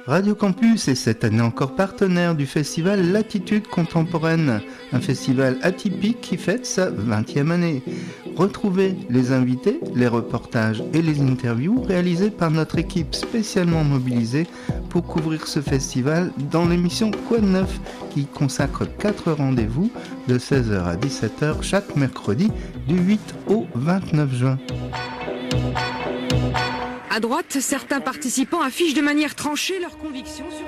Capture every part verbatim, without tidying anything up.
Radio Campus est cette année encore partenaire du festival Latitude Contemporaine, un festival atypique qui fête sa vingtième année. Retrouvez les invités, les reportages et les interviews réalisés par notre équipe spécialement mobilisée pour couvrir ce festival dans l'émission Quoi de neuf qui consacre quatre rendez-vous de seize heures à dix-sept heures chaque mercredi du huit au vingt-neuf juin. À droite, certains participants affichent de manière tranchée leurs convictions sur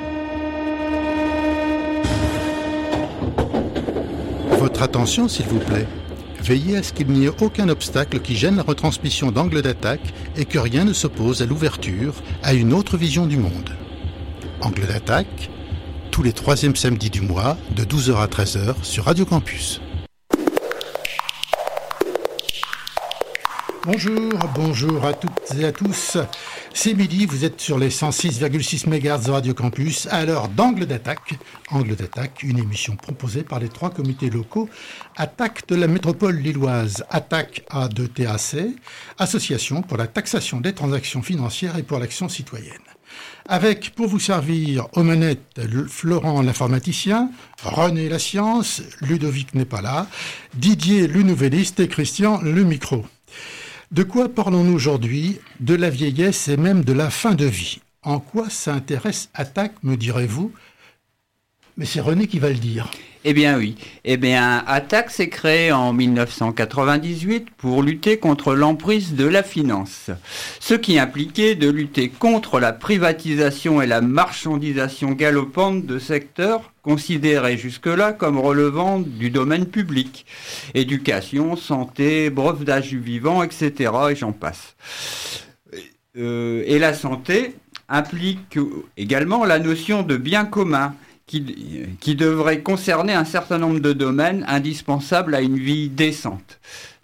ce... Votre attention, s'il vous plaît. Veillez à ce qu'il n'y ait aucun obstacle qui gêne la retransmission d'Angle d'attaque et que rien ne s'oppose à l'ouverture à une autre vision du monde. Angle d'attaque, tous les troisièmes samedis du mois, de douze heures à treize heures sur Radio Campus. Bonjour, bonjour à toutes et à tous. C'est midi, vous êtes sur les cent six virgule six mégahertz de Radio Campus, à l'heure d'Angle d'attaque. Angle d'attaque, une émission proposée par les trois comités locaux Attaque de la métropole lilloise, Attaque A deux T A C, Association pour la taxation des transactions financières et pour l'action citoyenne. Avec, pour vous servir, aux manettes, Florent l'informaticien, René la science, Ludovic n'est pas là, Didier le nouvelliste et Christian le micro. De quoi parlons-nous aujourd'hui ? De la vieillesse et même de la fin de vie. En quoi ça intéresse Attaque, me direz-vous ? Mais c'est René qui va le dire. Eh bien oui. Eh bien, Attaque s'est créé en dix-neuf cent quatre-vingt-dix-huit pour lutter contre l'emprise de la finance. Ce qui impliquait de lutter contre la privatisation et la marchandisation galopante de secteurs considérés jusque-là comme relevant du domaine public. Éducation, santé, brevetage du vivant, et cetera. Et j'en passe. Euh, et la santé implique également la notion de bien commun, Qui, qui devrait concerner un certain nombre de domaines indispensables à une vie décente.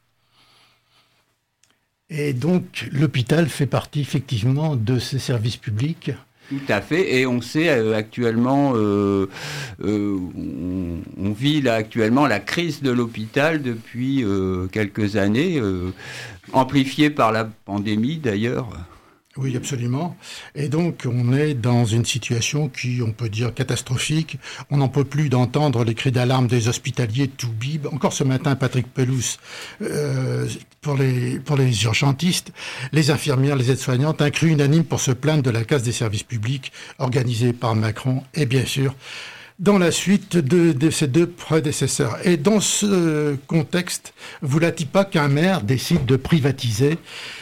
Et donc, l'hôpital fait partie effectivement de ces services publics ? Tout à fait, et on sait euh, actuellement, euh, euh, on, on vit là actuellement la crise de l'hôpital depuis euh, quelques années, euh, amplifiée par la pandémie d'ailleurs. Oui, absolument. Et donc, on est dans une situation qui, on peut dire, catastrophique. On n'en peut plus d'entendre les cris d'alarme des hospitaliers tout bib. Encore ce matin, Patrick Pelouse, euh, pour les, pour les urgentistes, les infirmières, les aides-soignantes, un cri unanime pour se plaindre de la casse des services publics organisée par Macron. Et bien sûr, dans la suite de, de ses deux prédécesseurs. Et dans ce contexte, voulait-il pas qu'un maire décide de privatiser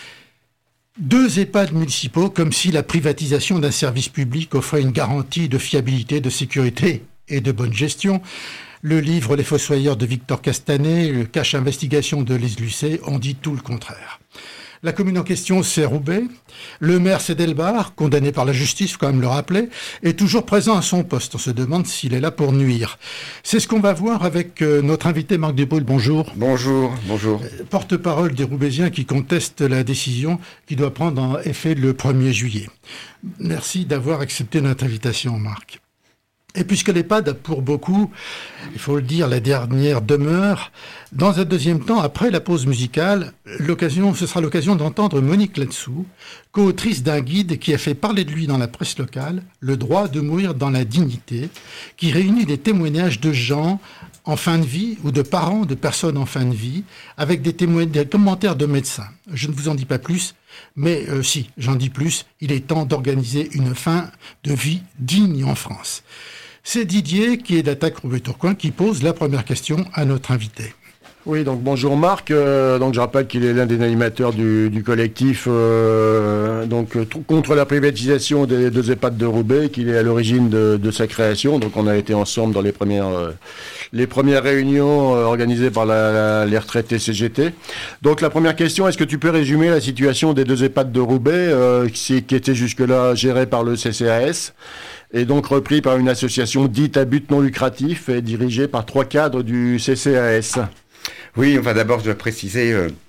deux EHPAD municipaux, comme si la privatisation d'un service public offrait une garantie de fiabilité, de sécurité et de bonne gestion. Le livre Les Fossoyeurs de Victor Castanet, le Cache Investigation de Lise Lucet ont dit tout le contraire. La commune en question, c'est Roubaix. Le maire, c'est Delbar, condamné par la justice, faut quand même le rappeler, est toujours présent à son poste. On se demande s'il est là pour nuire. C'est ce qu'on va voir avec euh, notre invité Marc Desboules. Bonjour. Bonjour, bonjour. Euh, porte-parole des Roubaisiens qui contestent la décision qui doit prendre en effet le premier juillet. Merci d'avoir accepté notre invitation, Marc. Et puisque l'EHPAD a pour beaucoup, il faut le dire, la dernière demeure, dans un deuxième temps, après la pause musicale, l'occasion, ce sera l'occasion d'entendre Monique Latsou, co-autrice d'un guide qui a fait parler de lui dans la presse locale, Le droit de mourir dans la dignité, qui réunit des témoignages de gens en fin de vie ou de parents de personnes en fin de vie, avec des, témoignages, des commentaires de médecins. Je ne vous en dis pas plus, mais euh, si, j'en dis plus, il est temps d'organiser une fin de vie digne en France. C'est Didier, qui est d'Attaque Roubaix-Tourcoing, qui pose la première question à notre invité. Oui, donc bonjour Marc. Euh, donc je rappelle qu'il est l'un des animateurs du, du collectif euh, donc euh, contre la privatisation des deux EHPAD de Roubaix, qu'il est à l'origine de, de sa création. Donc on a été ensemble dans les premières euh, les premières réunions euh, organisées par la, la, les retraités C G T. Donc la première question, est-ce que tu peux résumer la situation des deux EHPAD de Roubaix, euh, qui, qui étaient jusque-là gérés par le C C A S et donc repris par une association dite à but non lucratif et dirigée par trois cadres du C C A S? Oui, enfin d'abord je dois préciser, euh,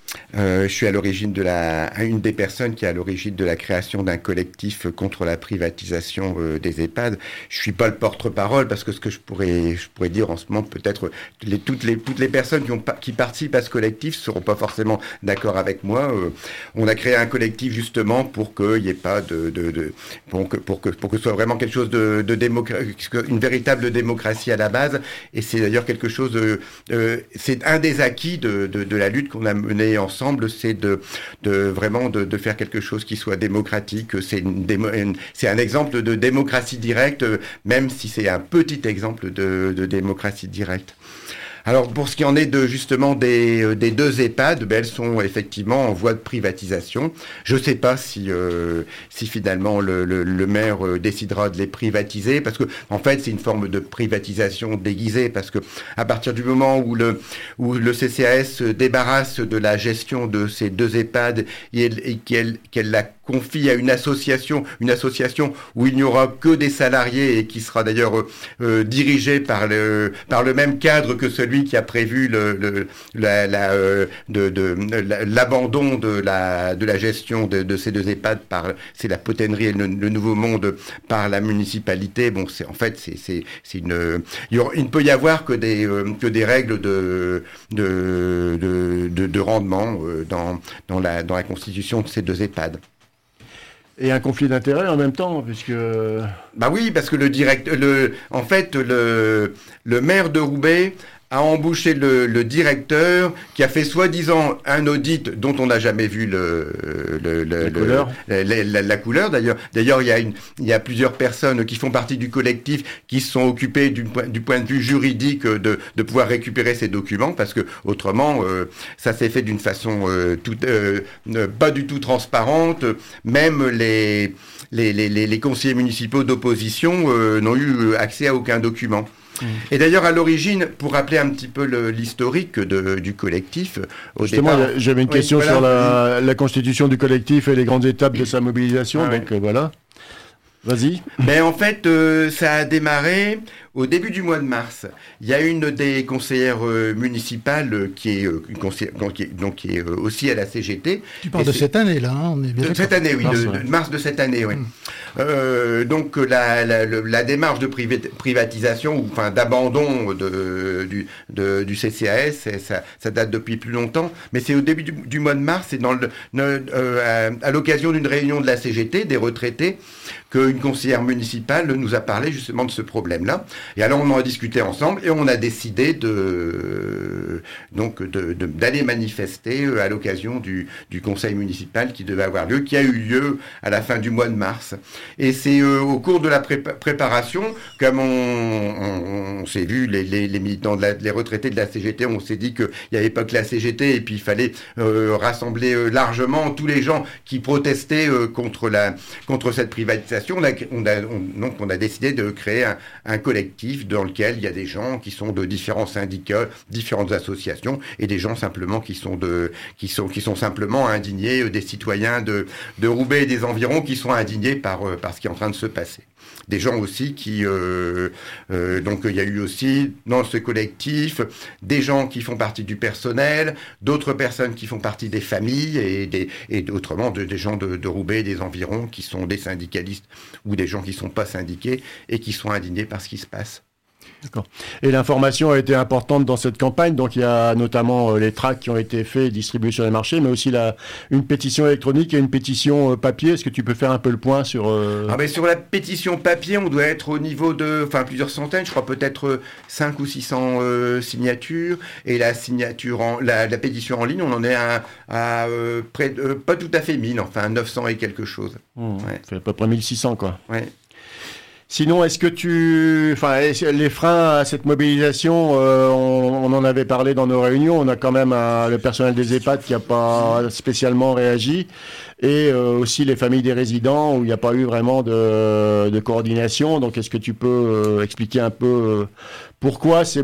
Euh, je suis à l'origine de la, une des personnes qui est à l'origine de la création d'un collectif contre la privatisation euh, des EHPAD. Je suis pas le porte-parole parce que ce que je pourrais, je pourrais dire en ce moment, peut-être les, toutes les toutes les personnes qui ont qui participent à ce collectif seront pas forcément d'accord avec moi. Euh, on a créé un collectif justement pour qu'il n'y ait pas de, de, de pour que pour que pour que ce soit vraiment quelque chose de, de démocratie, une véritable démocratie à la base. Et c'est d'ailleurs quelque chose. De, euh, c'est un des acquis de de, de la lutte qu'on a menée ensemble, c'est de, de vraiment de, de faire quelque chose qui soit démocratique. C'est, une démo, une, c'est un exemple de démocratie directe, même si c'est un petit exemple de, de démocratie directe. Alors, pour ce qui en est de, justement, des, des deux EHPAD, ben, elles sont effectivement en voie de privatisation. Je ne sais pas si, euh, si finalement le, le, le maire euh, décidera de les privatiser, parce que, en fait, c'est une forme de privatisation déguisée, parce que, à partir du moment où le, où le C C A S se débarrasse de la gestion de ces deux EHPAD et, et qu'elle, qu'elle la confie à une association, une association où il n'y aura que des salariés et qui sera d'ailleurs euh, dirigée par le, par le même cadre que celui qui a prévu le, le, la, la, euh, de, de, la, l'abandon de la, de la gestion de, de ces deux EHPAD par, c'est la Potennerie et le, le Nouveau Monde par la municipalité. Bon, c'est, en fait, c'est, c'est, c'est une, il, y aura, il ne peut y avoir que des, euh, que des règles de, de, de, de, de rendement euh, dans, dans la, dans la constitution de ces deux EHPAD. Et un conflit d'intérêts en même temps, puisque... Bah oui, parce que le direct, le, en fait, le, le maire de Roubaix a embauché le, le directeur qui a fait soi-disant un audit dont on n'a jamais vu le, le, le, la, le couleur. La, la, la, la couleur. D'ailleurs, d'ailleurs, il y a une, il y a plusieurs personnes qui font partie du collectif qui se sont occupées du, du point de vue juridique de, de pouvoir récupérer ces documents, parce que autrement, euh, ça s'est fait d'une façon euh, tout, euh, pas du tout transparente. Même les, les, les, les, les conseillers municipaux d'opposition euh, n'ont eu accès à aucun document. Et d'ailleurs, à l'origine, pour rappeler un petit peu le, l'historique de, du collectif, au Justement, départ... j'avais une question oui, voilà, sur la, la constitution du collectif et les grandes étapes de sa mobilisation, ah, donc ouais. euh, voilà. Vas-y. Mais en fait, euh, ça a démarré au début du mois de mars. Il y a une des conseillères euh, municipales euh, qui est, euh, une conseillère, donc, qui est, donc, qui est euh, aussi à la C G T. Tu parles de cette année, là, hein, on est bien de cette année, oui, mars, de, ouais. de mars de cette année, oui. Hum. Euh, donc la, la, la démarche de privatisation, ou enfin d'abandon de, du, de, du C C A S, ça, ça date depuis plus longtemps, mais c'est au début du, du mois de mars, c'est dans le, euh, à, à l'occasion d'une réunion de la C G T, des retraités, qu'une conseillère municipale nous a parlé justement de ce problème-là. Et alors on en a discuté ensemble et on a décidé de donc de, de, d'aller manifester à l'occasion du, du conseil municipal qui devait avoir lieu, qui a eu lieu à la fin du mois de mars. Et c'est euh, au cours de la pré- préparation, comme on, on, on s'est vu, les, les, les militants, de la, les retraités de la C G T, on s'est dit qu'il n'y avait pas que la C G T et puis il fallait euh, rassembler euh, largement tous les gens qui protestaient euh, contre la contre cette privatisation. On a, on a, on, donc on a décidé de créer un, un collectif dans lequel il y a des gens qui sont de différents syndicats, différentes associations et des gens simplement qui sont de, qui sont, qui sont simplement indignés, euh, des citoyens de, de Roubaix et des environs qui sont indignés par, euh, par ce qui est en train de se passer. Des gens aussi qui... Euh, euh, donc il y a eu aussi dans ce collectif des gens qui font partie du personnel, d'autres personnes qui font partie des familles et, des, et autrement de, des gens de, de Roubaix et des environs qui sont des syndicalistes ou des gens qui ne sont pas syndiqués et qui sont indignés par ce qui se passe. D'accord. Et l'information a été importante dans cette campagne, donc il y a notamment euh, les tracts qui ont été faits et distribués sur les marchés, mais aussi la, une pétition électronique et une pétition euh, papier. Est-ce que tu peux faire un peu le point sur... Euh... Ah ben sur la pétition papier, on doit être au niveau de, enfin plusieurs centaines, je crois peut-être cinq ou six cents euh, signatures, et la signature, en, la, la pétition en ligne, on en est à, à euh, près de, euh, pas tout à fait mille, enfin neuf cents et quelque chose. Mmh, ouais. Ça fait à peu près mille six cents quoi. Ouais. Sinon, est-ce que tu, enfin, les freins à cette mobilisation, euh, on, on en avait parlé dans nos réunions. On a quand même un, le personnel des EHPAD qui n'a pas spécialement réagi, et euh, aussi les familles des résidents où il n'y a pas eu vraiment de, de coordination. Donc, est-ce que tu peux euh, expliquer un peu euh, pourquoi ces,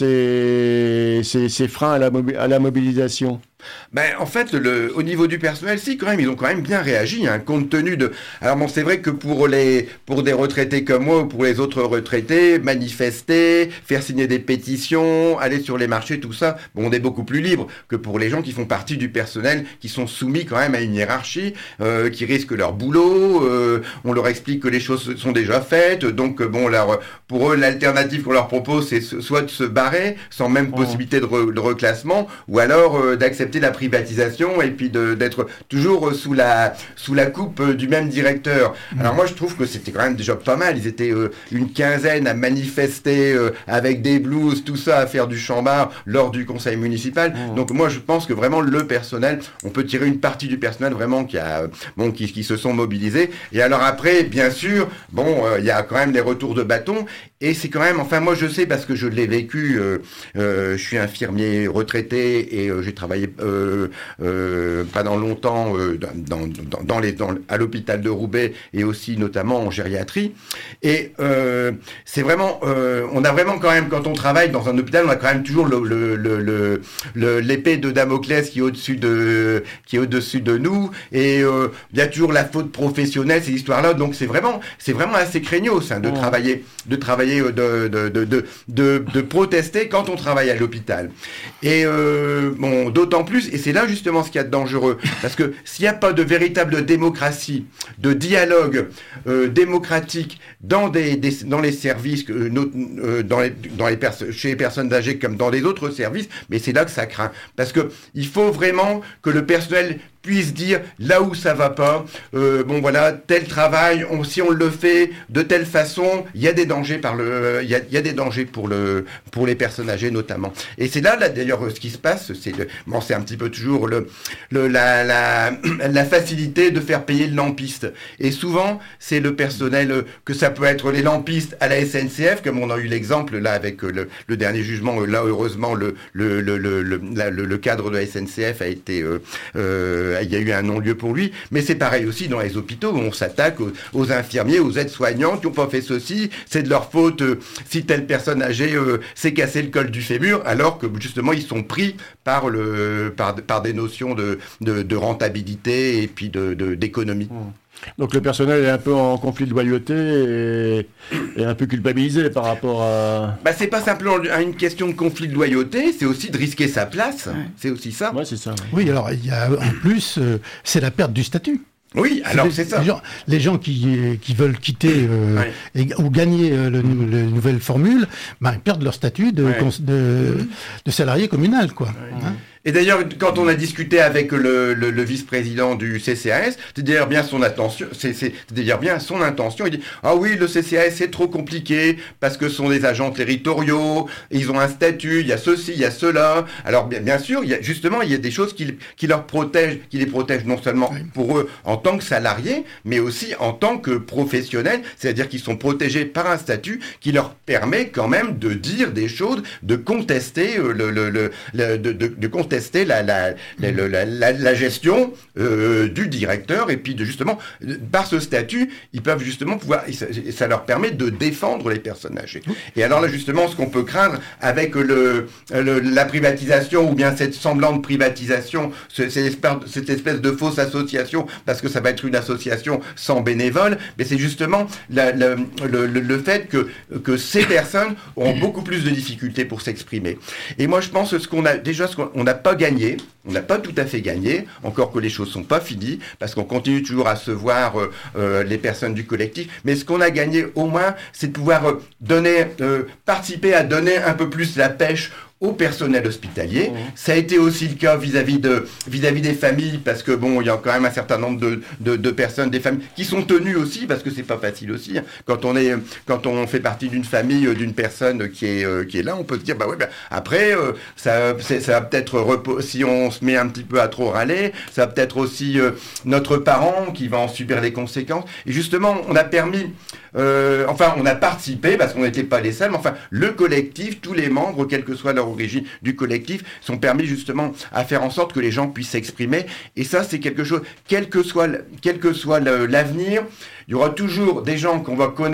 ces, ces, ces freins à la, mobi- à la mobilisation ? Ben, en fait, le, au niveau du personnel, si, quand même, ils ont quand même bien réagi, hein, compte tenu de... Alors bon, c'est vrai que pour les, pour des retraités comme moi, ou pour les autres retraités, manifester, faire signer des pétitions, aller sur les marchés, tout ça, bon, on est beaucoup plus libre que pour les gens qui font partie du personnel, qui sont soumis quand même à une hiérarchie, euh, qui risquent leur boulot, euh, on leur explique que les choses sont déjà faites, donc bon, leur, pour eux, l'alternative qu'on leur propose, c'est soit de se barrer, sans même oh. possibilité de, re, de reclassement, ou alors euh, d'accepter la privatisation et puis de, d'être toujours sous la, sous la coupe du même directeur. Mmh. Alors moi je trouve que c'était quand même déjà pas mal. Ils étaient euh, une quinzaine à manifester euh, avec des blouses, tout ça, à faire du chambard lors du conseil municipal. Mmh. Donc moi je pense que vraiment le personnel, on peut tirer une partie du personnel vraiment qui a, bon, qui, qui se sont mobilisés. Et alors après, bien sûr, bon, il euh, y a quand même les retours de bâton. Et c'est quand même, enfin moi je sais parce que je l'ai vécu, euh, euh, je suis infirmier retraité et euh, j'ai travaillé euh, euh, pendant longtemps euh, dans, dans, dans les, dans, à l'hôpital de Roubaix et aussi notamment en gériatrie. Et euh, c'est vraiment, euh, on a vraiment quand même, quand on travaille dans un hôpital, on a quand même toujours le, le, le, le, le, l'épée de Damoclès qui est au-dessus de, qui est au-dessus de nous. Et euh, il y a toujours la faute professionnelle, ces histoires-là. Donc c'est vraiment, c'est vraiment assez craignos hein, de oh. travailler, de travailler De, de, de, de, de, de protester quand on travaille à l'hôpital. Et euh, bon, d'autant plus, et c'est là justement ce qu'il y a de dangereux, parce que s'il n'y a pas de véritable démocratie, de dialogue euh, démocratique dans, des, des, dans les services, euh, euh, dans les, dans les pers- chez les personnes âgées comme dans les autres services, mais c'est là que ça craint. Parce que il faut vraiment que le personnel puisse dire là où ça va pas, euh, bon voilà, tel travail, on, si on le fait de telle façon, il y a des dangers par le, il y a, y a des dangers pour le, pour les personnes âgées notamment. Et c'est là, là d'ailleurs, ce qui se passe, c'est le, bon, c'est un petit peu toujours le, le, la, la, la facilité de faire payer le lampiste. Et souvent, c'est le personnel, que ça peut être les lampistes à la S N C F, comme on a eu l'exemple là avec le, le dernier jugement. Là, heureusement, le, le, le, le, le, la, le, le cadre de la S N C F a été euh, euh, il y a eu un non-lieu pour lui, mais c'est pareil aussi dans les hôpitaux où on s'attaque aux, aux infirmiers, aux aides-soignants qui n'ont pas fait ceci, c'est de leur faute euh, si telle personne âgée euh, s'est cassé le col du fémur, alors que justement ils sont pris par, le, par, par des notions de, de, de rentabilité et puis de, de, d'économie. Mmh. Donc le personnel est un peu en conflit de loyauté et, et un peu culpabilisé par rapport à... Bah c'est pas simplement une question de conflit de loyauté, c'est aussi de risquer sa place, ouais. C'est aussi ça. Ouais, c'est ça. Ouais. Oui, alors il y a en plus, euh, c'est la perte du statut. Oui, alors c'est, c'est ça. Les gens, les gens qui, qui veulent quitter euh, ouais. et, ou gagner euh, le, le nouvelle formule, bah, ils perdent leur statut de, ouais. de, de, de salarié communal, quoi. Ouais. Hein. Et d'ailleurs, quand on a discuté avec le, le, le vice-président du C C A S, c'est d'ailleurs bien son intention, c'est, c'est, c'est d'ailleurs bien son intention. Il dit ah oui, le C C A S c'est trop compliqué parce que ce sont des agents territoriaux, ils ont un statut, il y a ceci, il y a cela. Alors bien, bien sûr, il y a, justement, il y a des choses qui, qui leur protègent, qui les protègent non seulement pour eux en tant que salariés, mais aussi en tant que professionnels. C'est-à-dire qu'ils sont protégés par un statut qui leur permet quand même de dire des choses, de contester le, le, le, le de, de, de contester La, la, la, la, la, la gestion euh, du directeur et puis de justement par ce statut ils peuvent justement pouvoir ça, ça leur permet de défendre les personnes âgées. Et alors là justement ce qu'on peut craindre avec le, le la privatisation ou bien cette semblante privatisation, ce, cette, espèce, cette espèce de fausse association parce que ça va être une association sans bénévoles, mais c'est justement la, la, le, le, le fait que, que ces personnes auront beaucoup plus de difficultés pour s'exprimer. Et moi je pense que ce qu'on a déjà ce qu'on a pas gagné, on n'a pas tout à fait gagné, encore que les choses sont pas finies, parce qu'on continue toujours à se voir euh, euh, les personnes du collectif, mais ce qu'on a gagné au moins, c'est de pouvoir euh, donner, euh, participer à donner un peu plus la pêche au personnel hospitalier. Mmh. Ça a été aussi le cas vis-à-vis de vis-à-vis des familles, parce que bon, il y a quand même un certain nombre de, de, de personnes, des familles qui sont tenues aussi, parce que c'est pas facile aussi. Hein. Quand on est, quand on fait partie d'une famille, d'une personne qui est euh, qui est là, on peut se dire bah ouais, bah, après euh, ça, c'est, ça va peut-être repo- si on se met un petit peu à trop râler, ça va peut-être aussi euh, notre parent qui va en subir les conséquences. Et justement, on a permis Euh, enfin, on a participé, parce qu'on n'était pas les seuls, mais enfin, le collectif, tous les membres, quelle que soit leur origine du collectif, sont permis justement à faire en sorte que les gens puissent s'exprimer. Et ça, c'est quelque chose, quel que soit, quel que soit le, l'avenir, il y aura toujours des gens qu'on va connaître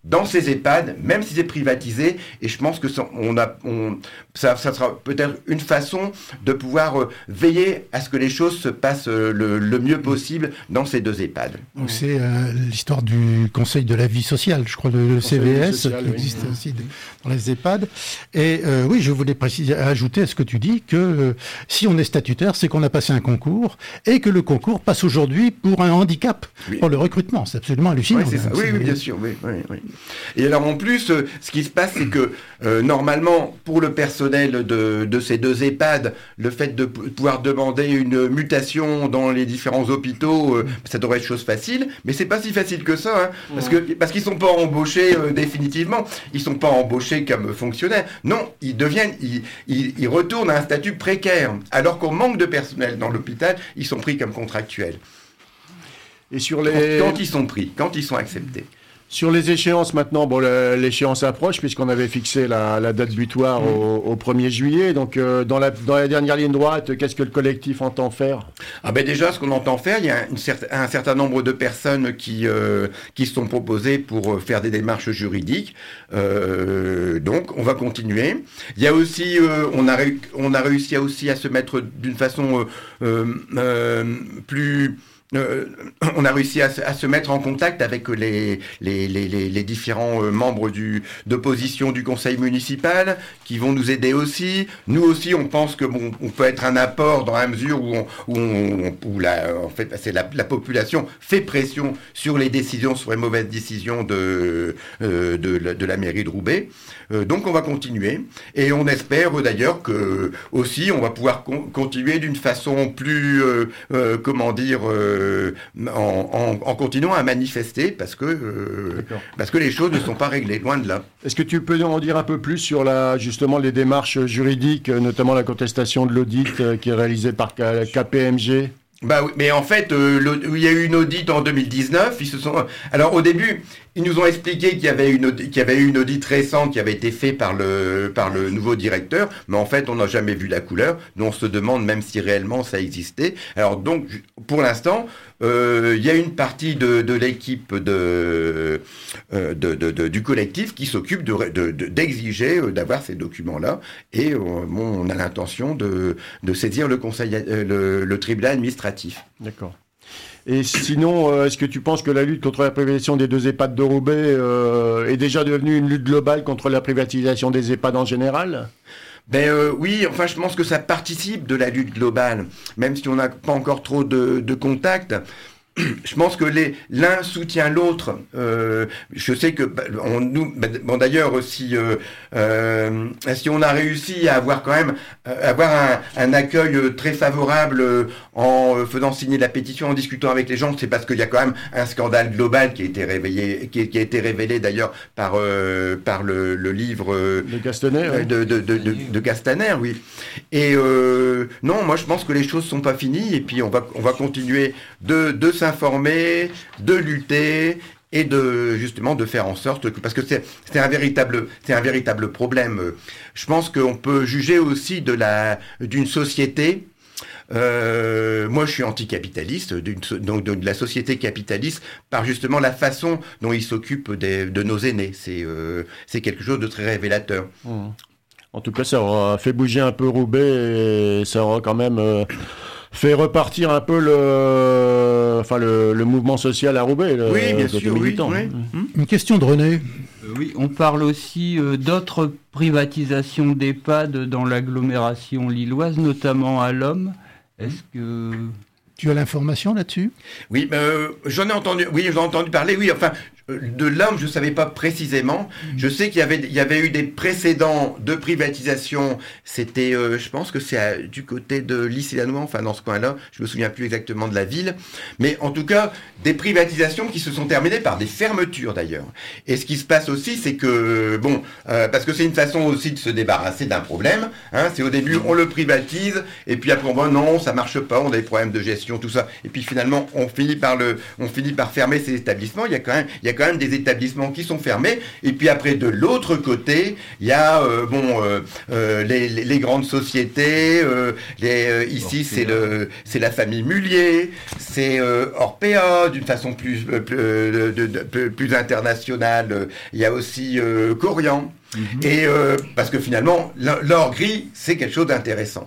dans ces EHPAD, même si c'est privatisé, et je pense que ça, on a, on, ça, ça sera peut-être une façon de pouvoir euh, veiller à ce que les choses se passent euh, le, le mieux possible dans ces deux EHPAD. Donc c'est euh, l'histoire du Conseil de la vie sociale, je crois, le, le C V S, social, qui oui. existe mmh. aussi dans les EHPAD. Et euh, oui, je voulais préciser, ajouter à ce que tu dis, que euh, si on est statutaire, c'est qu'on a passé un concours, et que le concours passe aujourd'hui pour un handicap, oui. pour le recrutement. C'est absolument hallucinant. Oui, c'est ça. Oui, oui, bien sûr. Oui, oui, oui. Et alors en plus, euh, ce qui se passe, c'est que euh, normalement, pour le personnel de, de ces deux EHPAD, le fait de p- pouvoir demander une mutation dans les différents hôpitaux, euh, ça devrait être chose facile, mais c'est pas si facile que ça, hein, parce que parce qu'ils sont pas embauchés euh, définitivement, ils sont pas embauchés comme fonctionnaires. Non, ils deviennent, ils, ils, ils retournent à un statut précaire, alors qu'on manque de personnel dans l'hôpital, ils sont pris comme contractuels. Et sur les quand, quand ils sont pris, quand ils sont acceptés. Sur les échéances maintenant, bon, l'échéance approche puisqu'on avait fixé la, la date butoir mmh. au, au premier juillet. Donc, euh, dans, la, dans la dernière ligne droite, qu'est-ce que le collectif entend faire ? Ah ben déjà, ce qu'on entend faire, il y a une cer- un certain nombre de personnes qui euh, qui se sont proposées pour faire des démarches juridiques. Euh, donc, on va continuer. Il y a aussi, euh, on a ré- on a réussi à aussi à se mettre d'une façon euh, euh, plus Euh, on a réussi à, à se mettre en contact avec les, les, les, les, les différents euh, membres du, d'opposition du conseil municipal qui vont nous aider aussi. Nous aussi, on pense que bon, on peut être un apport dans la mesure où, on, où, on, où la, en fait, c'est la, la population fait pression sur les décisions, sur les mauvaises décisions de, euh, de, de, de la mairie de Roubaix. Euh, donc, on va continuer et on espère euh, d'ailleurs que aussi, on va pouvoir con- continuer d'une façon plus, euh, euh, comment dire. Euh, En, en, en continuant à manifester parce que, euh, parce que les choses ne sont pas réglées, loin de là. Est-ce que tu peux en dire un peu plus sur la, justement les démarches juridiques, notamment la contestation de l'audit euh, qui est réalisé par K P M G ? Bah oui, mais en fait, euh, il y a eu une audit en deux mille dix-neuf. Ils se sont. Alors au début, ils nous ont expliqué qu'il y avait une audit, qu'il y avait eu une audit récente qui avait été faite par le par le nouveau directeur, mais en fait, on n'a jamais vu la couleur. Nous, on se demande même si réellement ça existait. Alors donc, pour l'instant, euh, il y a une partie de, de l'équipe de, euh, de, de, de du collectif qui s'occupe de, de, de d'exiger euh, d'avoir ces documents-là. Et euh, bon, on a l'intention de de saisir le conseil, euh, le, le tribunal administratif. D'accord. Et sinon, euh, est-ce que tu penses que la lutte contre la privatisation des deux EHPAD de Roubaix euh, est déjà devenue une lutte globale contre la privatisation des EHPAD en général ? Ben euh, oui, enfin je pense que ça participe de la lutte globale, même si on n'a pas encore trop de, de contacts. Je pense que les, l'un soutient l'autre. Euh, je sais que on, nous, bon d'ailleurs si euh, euh, si on a réussi à avoir quand même euh, avoir un, un accueil très favorable en faisant signer la pétition, en discutant avec les gens, c'est parce qu'il y a quand même un scandale global qui a été révélé, qui, qui a été révélé d'ailleurs par euh, par le, le livre euh, de Castaner, euh, de, de, de, de, de Castaner, oui. Et euh, non, moi je pense que les choses sont pas finies et puis on va on va continuer de de s'informer, de lutter et de justement de faire en sorte que parce que c'est c'est un véritable c'est un véritable problème. Je pense qu'on peut juger aussi de la d'une société. Euh, moi, je suis anticapitaliste, d'une, donc de, de la société capitaliste, par justement la façon dont ils s'occupent des, de nos aînés. C'est euh, c'est quelque chose de très révélateur. Mmh. En tout cas, ça aura fait bouger un peu Roubaix et ça aura quand même euh, fait repartir un peu le, enfin le, le mouvement social à Roubaix. Le, oui, bien sûr, oui, oui. Mmh. Une question de René. Euh, oui, on parle aussi euh, d'autres privatisations d'EHPAD dans l'agglomération lilloise, notamment à l'Homme. Est-ce que... Tu as l'information là-dessus ? Oui, euh, j'en ai entendu, oui, j'en ai entendu parler, oui, enfin, de l'Homme, je ne savais pas précisément. Je sais qu'il y avait, il y avait eu des précédents de privatisation, c'était, euh, je pense que c'est à, du côté de Lys-et-la-Noix, enfin, dans ce coin-là, je me souviens plus exactement de la ville, mais en tout cas, des privatisations qui se sont terminées par des fermetures, d'ailleurs. Et ce qui se passe aussi, c'est que, bon, euh, parce que c'est une façon aussi de se débarrasser d'un problème, hein, c'est au début, on le privatise, et puis après, bon, non, ça marche pas, on a des problèmes de gestion, tout ça, et puis finalement, on finit par le, on finit par fermer ces établissements. Il y a quand même, il y a a quand même des établissements qui sont fermés. Et puis après, de l'autre côté, il y a euh, bon euh, euh, les, les, les grandes sociétés. Euh, les, euh, ici, c'est le c'est la famille Mullier, c'est euh, Orpea d'une façon plus euh, plus, euh, de, de, de, plus internationale. Il y a aussi euh, Corian. Mm-hmm. Et euh, parce que finalement, l'or gris, c'est quelque chose d'intéressant.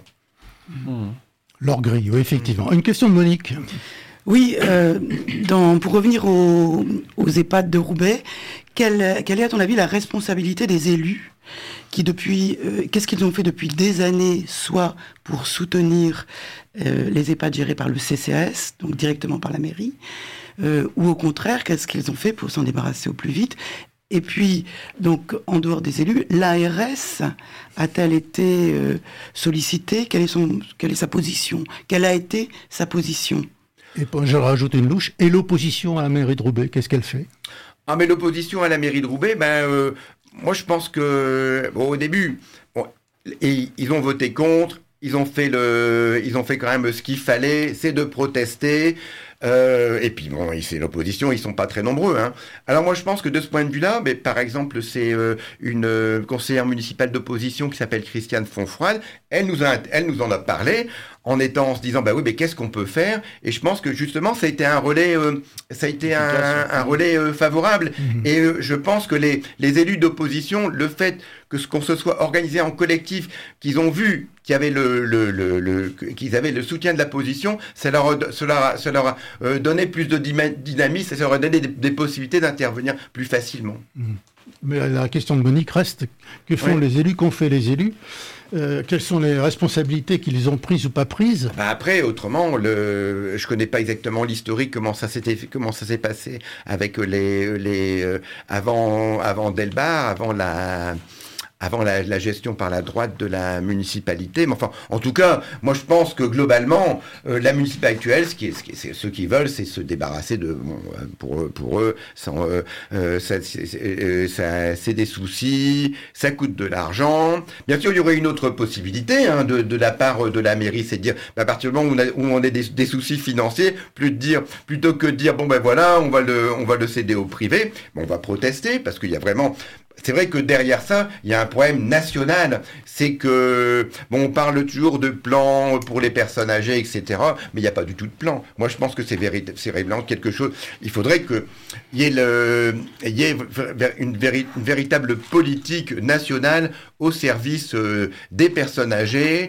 Mm. L'or gris, oui, effectivement. Une question de Monique. Oui, euh, dans, pour revenir aux, aux EHPAD de Roubaix, quelle, quelle est à ton avis la responsabilité des élus qui depuis, euh, qu'est-ce qu'ils ont fait depuis des années, soit pour soutenir euh, les EHPAD gérés par le C C A S, donc directement par la mairie, euh, ou au contraire, qu'est-ce qu'ils ont fait pour s'en débarrasser au plus vite? Et puis, donc, en dehors des élus, l'A R S a-t-elle été euh, sollicitée? Quelle est, son, quelle est sa position? Quelle a été sa position? Et je rajoute une louche. Et l'opposition à la mairie de Roubaix, qu'est-ce qu'elle fait? Ah, mais l'opposition à la mairie de Roubaix, ben, euh, moi, je pense que, bon, au début, bon, et, ils ont voté contre, ils ont fait le, ils ont fait quand même ce qu'il fallait, c'est de protester. Euh, et puis bon, c'est l'opposition, ils sont pas très nombreux. Hein. Alors moi, je pense que de ce point de vue-là, mais par exemple, c'est euh, une euh, conseillère municipale d'opposition qui s'appelle Christiane Fonfroide. Elle nous a, elle nous en a parlé en étant, en se disant, bah oui, mais qu'est-ce qu'on peut faire? Et je pense que justement, ça a été un relais, euh, ça a été un, un relais euh, favorable. Mmh. Et euh, je pense que les, les élus d'opposition, le fait que ce qu'on se soit organisé en collectif, qu'ils ont vu qu'il y avait le, le, le, le qu'ils avaient le soutien de la position, ça leur, ça leur, ça leur a euh, donné plus de dynamisme et ça leur a donné des, des possibilités d'intervenir plus facilement. Mmh. Mais la question de Monique reste, que font oui. les élus, qu'ont fait les élus? Euh, quelles sont les responsabilités qu'ils ont prises ou pas prises? Bah après, autrement, le... je connais pas exactement l'historique, comment ça s'était, comment ça s'est passé avec les, les euh, avant, avant Delbar, avant la. avant la, la gestion par la droite de la municipalité. Mais enfin, en tout cas, moi je pense que globalement, euh, la municipalité actuelle, ce qui est, ce qui est, c'est, ceux qui veulent, c'est se débarrasser de, bon, pour, pour eux, sans, euh, euh, ça, c'est, c'est, ça, c'est des soucis, ça coûte de l'argent. Bien sûr, il y aurait une autre possibilité hein, de, de la part de la mairie, c'est de dire, bah, à partir du moment où on a, où on a des, des soucis financiers, plus de dire, plutôt que de dire, bon ben voilà, on va le, on va le céder au privé, bon, on va protester parce qu'il y a vraiment. C'est vrai que derrière ça, il y a un problème national. C'est que, bon, on parle toujours de plans pour les personnes âgées, et cetera, mais il n'y a pas du tout de plan. Moi, je pense que c'est, véri- c'est réellement quelque chose. Il faudrait qu'il y ait, le, y ait une, véri- une véritable politique nationale au service euh, des personnes âgées,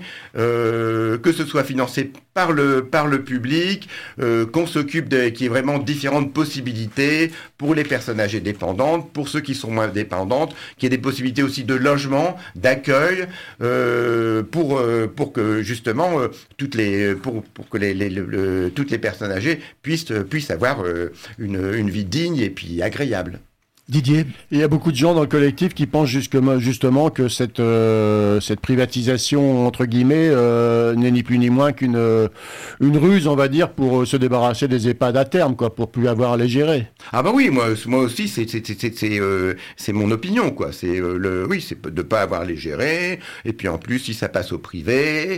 euh, que ce soit financé par le, par le public, euh, qu'on s'occupe de, qu'il y ait vraiment différentes possibilités pour les personnes âgées dépendantes, pour ceux qui sont moins dépendantes, qu'il y ait des possibilités aussi de logement, d'accueil, euh, pour, euh, pour que justement euh, toutes les, pour, pour que les, les, le, le, toutes les personnes âgées puissent, puissent avoir euh, une, une vie digne et puis agréable. Didier, il y a beaucoup de gens dans le collectif qui pensent justement, justement que cette, euh, cette privatisation, entre guillemets, euh, n'est ni plus ni moins qu'une euh, une ruse, on va dire, pour euh, se débarrasser des EHPAD à terme, quoi, pour plus avoir à les gérer. Ah bah oui, moi, moi aussi, c'est, c'est, c'est, c'est, c'est, euh, c'est mon opinion, quoi. C'est, euh, le, oui, c'est de pas avoir à les gérer, et puis en plus, si ça passe au privé,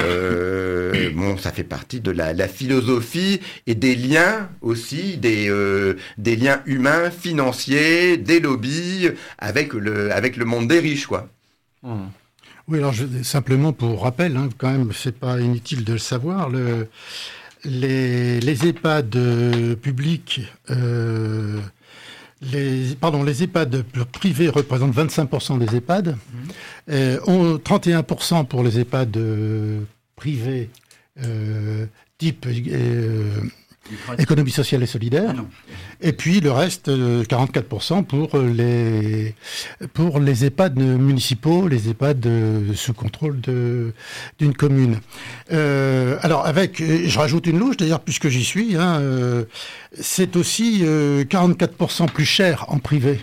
euh, bon, ça fait partie de la, la philosophie et des liens aussi, des, euh, des liens humains, financiers, des lobbies avec le, avec le monde des riches, quoi. Mmh. Oui, alors je, simplement pour rappel, hein, quand même, c'est pas inutile de le savoir, le, les, les EHPAD euh, publics, euh, les, pardon, les EHPAD privés représentent vingt-cinq pour cent des EHPAD, mmh. euh, ont trente et un pour cent pour les EHPAD euh, privés euh, type euh, économie sociale et solidaire, ah et puis le reste, euh, quarante-quatre pour cent pour les, pour les EHPAD municipaux, les EHPAD euh, sous contrôle de, d'une commune. Euh, alors, avec, je rajoute une louche, d'ailleurs, puisque j'y suis, hein, euh, c'est aussi euh, quarante-quatre pour cent plus cher en privé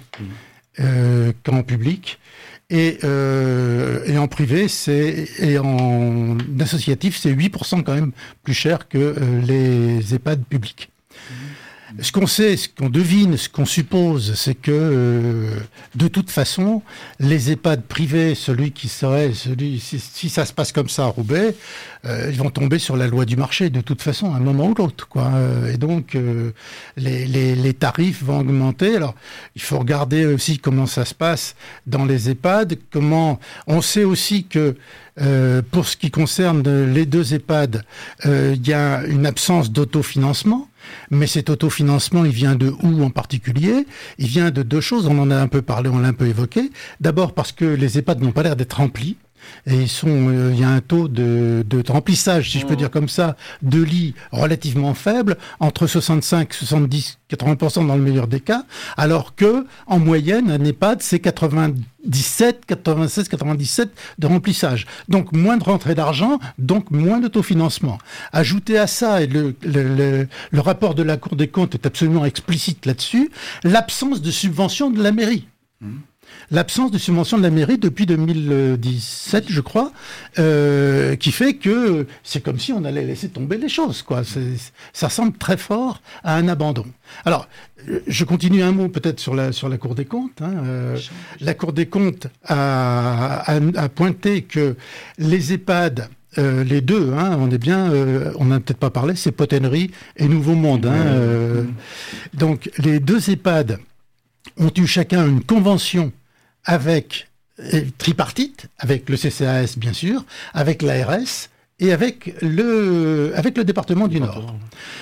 euh, qu'en public. Et, euh, et en privé, c'est et en associatif, c'est huit pour cent quand même plus cher que euh, les EHPAD publics. Mmh. Ce qu'on sait, ce qu'on devine, ce qu'on suppose, c'est que euh, de toute façon, les EHPAD privés, celui qui serait, celui, si, si ça se passe comme ça à Roubaix, euh, ils vont tomber sur la loi du marché de toute façon, à un moment ou l'autre, quoi. Et donc, euh, les, les, les tarifs vont augmenter. Alors, il faut regarder aussi comment ça se passe dans les EHPAD. Comment on sait aussi que euh, pour ce qui concerne les deux EHPAD, euh, il y a une absence d'autofinancement. Mais cet autofinancement, il vient de où en particulier? Il vient de deux choses, on en a un peu parlé, on l'a un peu évoqué. D'abord parce que les EHPAD n'ont pas l'air d'être remplis. Et ils sont, euh, il y a un taux de, de remplissage, si je peux dire comme ça, de lits relativement faible, entre soixante-cinq, soixante-dix, quatre-vingts pour cent dans le meilleur des cas, alors que, en moyenne, un EHPAD, c'est quatre-vingt-dix-sept, quatre-vingt-seize, quatre-vingt-dix-sept de remplissage. Donc, moins de rentrée d'argent, donc moins d'autofinancement. Ajoutez à ça, et le, le, le, le rapport de la Cour des comptes est absolument explicite là-dessus, l'absence de subvention de la mairie. Mmh. L'absence de subvention de la mairie depuis deux mille dix-sept, je crois, euh, qui fait que c'est comme si on allait laisser tomber les choses, quoi. C'est, ça semble très fort à un abandon. Alors, je continue un mot peut-être sur la, sur la Cour des comptes. Hein. Euh, la Cour des comptes a, a, a pointé que les EHPAD, Euh, les deux, hein, on est bien, euh, on n'a peut-être pas parlé, c'est Potennerie et Nouveau Monde. Hein, euh, donc, les deux EHPAD ont eu chacun une convention avec euh, tripartite, avec le C C A S bien sûr, avec l'A R S et avec le, avec le département du Nord.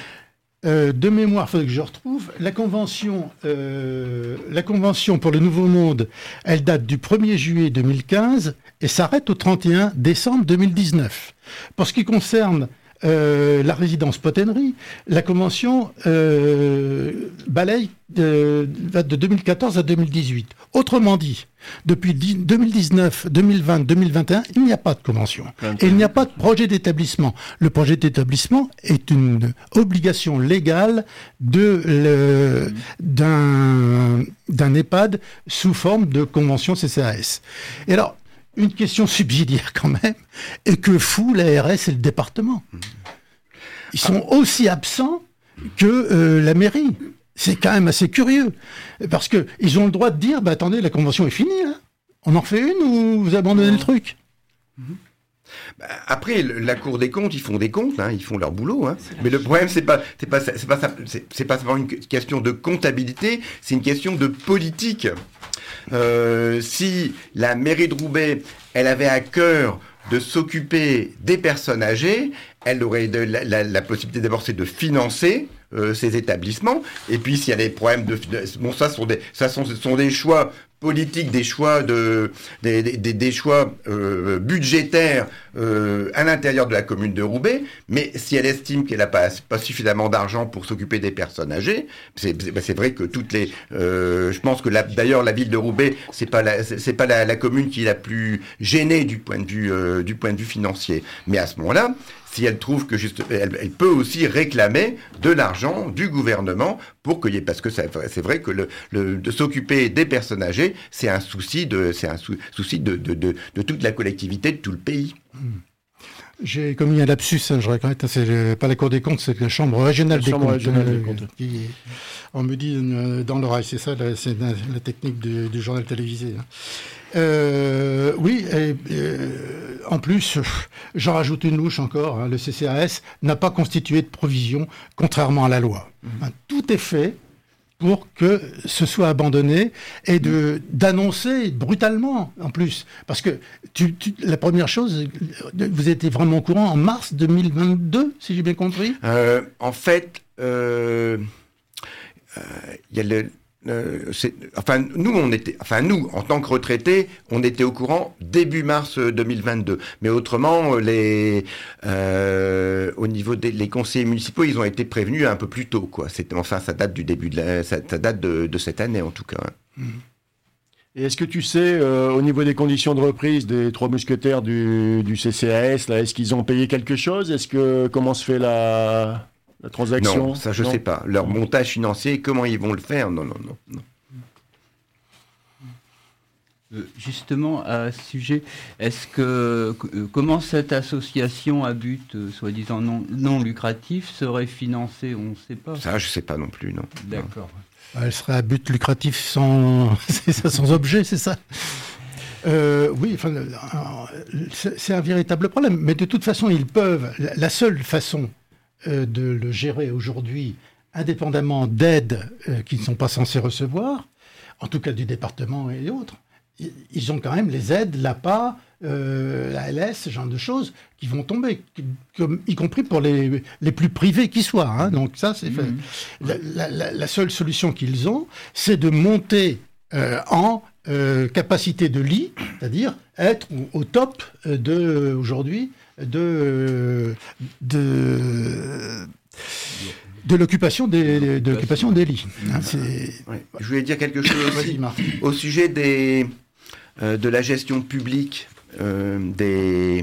Euh, de mémoire, il faudrait que je retrouve, la convention, euh, la convention pour le Nouveau Monde, elle date du premier juillet deux mille quinze et s'arrête au trente et un décembre deux mille dix-neuf. Pour ce qui concerne Euh, la résidence Potennerie, la convention euh, balaye euh, de deux mille quatorze à deux mille dix-huit. Autrement dit, depuis deux mille dix-neuf, deux mille vingt, deux mille vingt et un, il n'y a pas de convention. Et il n'y a pas de projet d'établissement. Le projet d'établissement est une obligation légale de, le, d'un, d'un EHPAD sous forme de convention C C A S. Et alors, une question subsidiaire quand même, et que fout l'A R S et le département? Ils sont aussi absents que euh, la mairie. C'est quand même assez curieux, parce qu'ils ont le droit de dire, bah, attendez, la convention est finie, là. On en refait une ou vous abandonnez le truc? Après, la Cour des comptes, ils font des comptes, hein, ils font leur boulot. Hein. Mais le problème, c'est pas, c'est pas, c'est pas, c'est, c'est pas seulement une question de comptabilité, c'est une question de politique. Euh, si la mairie de Roubaix, elle avait à cœur de s'occuper des personnes âgées, elle aurait de, la, la, la possibilité d'abord c'est de financer euh, ces établissements. Et puis s'il y a des problèmes de, de bon ça sont des ça sont, ce sont des choix politiques, des choix de des, des, des choix euh, budgétaires euh, à l'intérieur de la commune de Roubaix. Mais si elle estime qu'elle n'a pas pas suffisamment d'argent pour s'occuper des personnes âgées, c'est c'est, c'est vrai que toutes les euh, je pense que la, d'ailleurs la ville de Roubaix c'est pas la c'est, c'est pas la, la commune qui est la plus gênée du point de vue euh, du point de vue financier. Mais à ce moment-là, si elle trouve que juste, elle, elle peut aussi réclamer de l'argent du gouvernement pour qu'il y ait, parce que ça, c'est vrai que le, le, de s'occuper des personnes âgées, c'est un souci de, c'est un sou, souci de, de, de, de toute la collectivité, de tout le pays. J'ai commis un lapsus, hein, je regrette, c'est pas la Cour des comptes, c'est la Chambre régionale, des, comptes, régionale euh, des comptes. Qui, on me dit euh, dans l'oreille, c'est ça, la, c'est la, la technique du, du journal télévisé. Hein. Euh, oui, et, euh, en plus, j'en rajoute une louche encore, hein, le C C A S n'a pas constitué de provision, contrairement à la loi. Mmh. Hein, tout est fait pour que ce soit abandonné et de, d'annoncer brutalement, en plus. Parce que tu, tu, la première chose, vous étiez vraiment au courant en mars deux mille vingt-deux, si j'ai bien compris euh, En fait, il euh, euh, y a le... Euh, c'est, enfin, nous, on était, enfin, nous, en tant que retraités, on était au courant début mars deux mille vingt-deux. Mais autrement, les, euh, au niveau des les conseillers municipaux, ils ont été prévenus un peu plus tôt, quoi. C'est, enfin, ça date du début de la, ça, ça date de, de cette année, en tout cas. Et est-ce que tu sais, euh, au niveau des conditions de reprise des trois mousquetaires du, du C C A S, là, est-ce qu'ils ont payé quelque chose? Est-ce que, comment se fait la... La transaction? Non, ça je ne sais pas. Leur montage financier, comment ils vont le faire? Non, non, non. non. Euh, justement, à ce sujet, est-ce que euh, comment cette association à but euh, soi-disant non, non lucratif serait financée? On ne sait pas. Ça, je ne sais pas non plus, non. D'accord. Elle serait à but lucratif sans, c'est ça, sans objet, c'est ça. Euh, oui, enfin, c'est un véritable problème. Mais de toute façon, ils peuvent. La seule façon euh, de le gérer aujourd'hui, indépendamment d'aides euh, qu'ils ne sont pas censés recevoir, en tout cas du département et autres, ils ont quand même les aides, l'A P A, euh, la L S, ce genre de choses qui vont tomber, comme, y compris pour les, les plus privés qui soient. Hein. Donc ça, c'est fait. Mmh. La, la, la seule solution qu'ils ont, c'est de monter euh, en euh, capacité de lit, c'est-à-dire être au, au top de aujourd'hui de de de l'occupation des de l'occupation des lits. Hein, c'est... Ouais. Je voulais dire quelque chose aussi au sujet des euh, de la gestion publique euh, des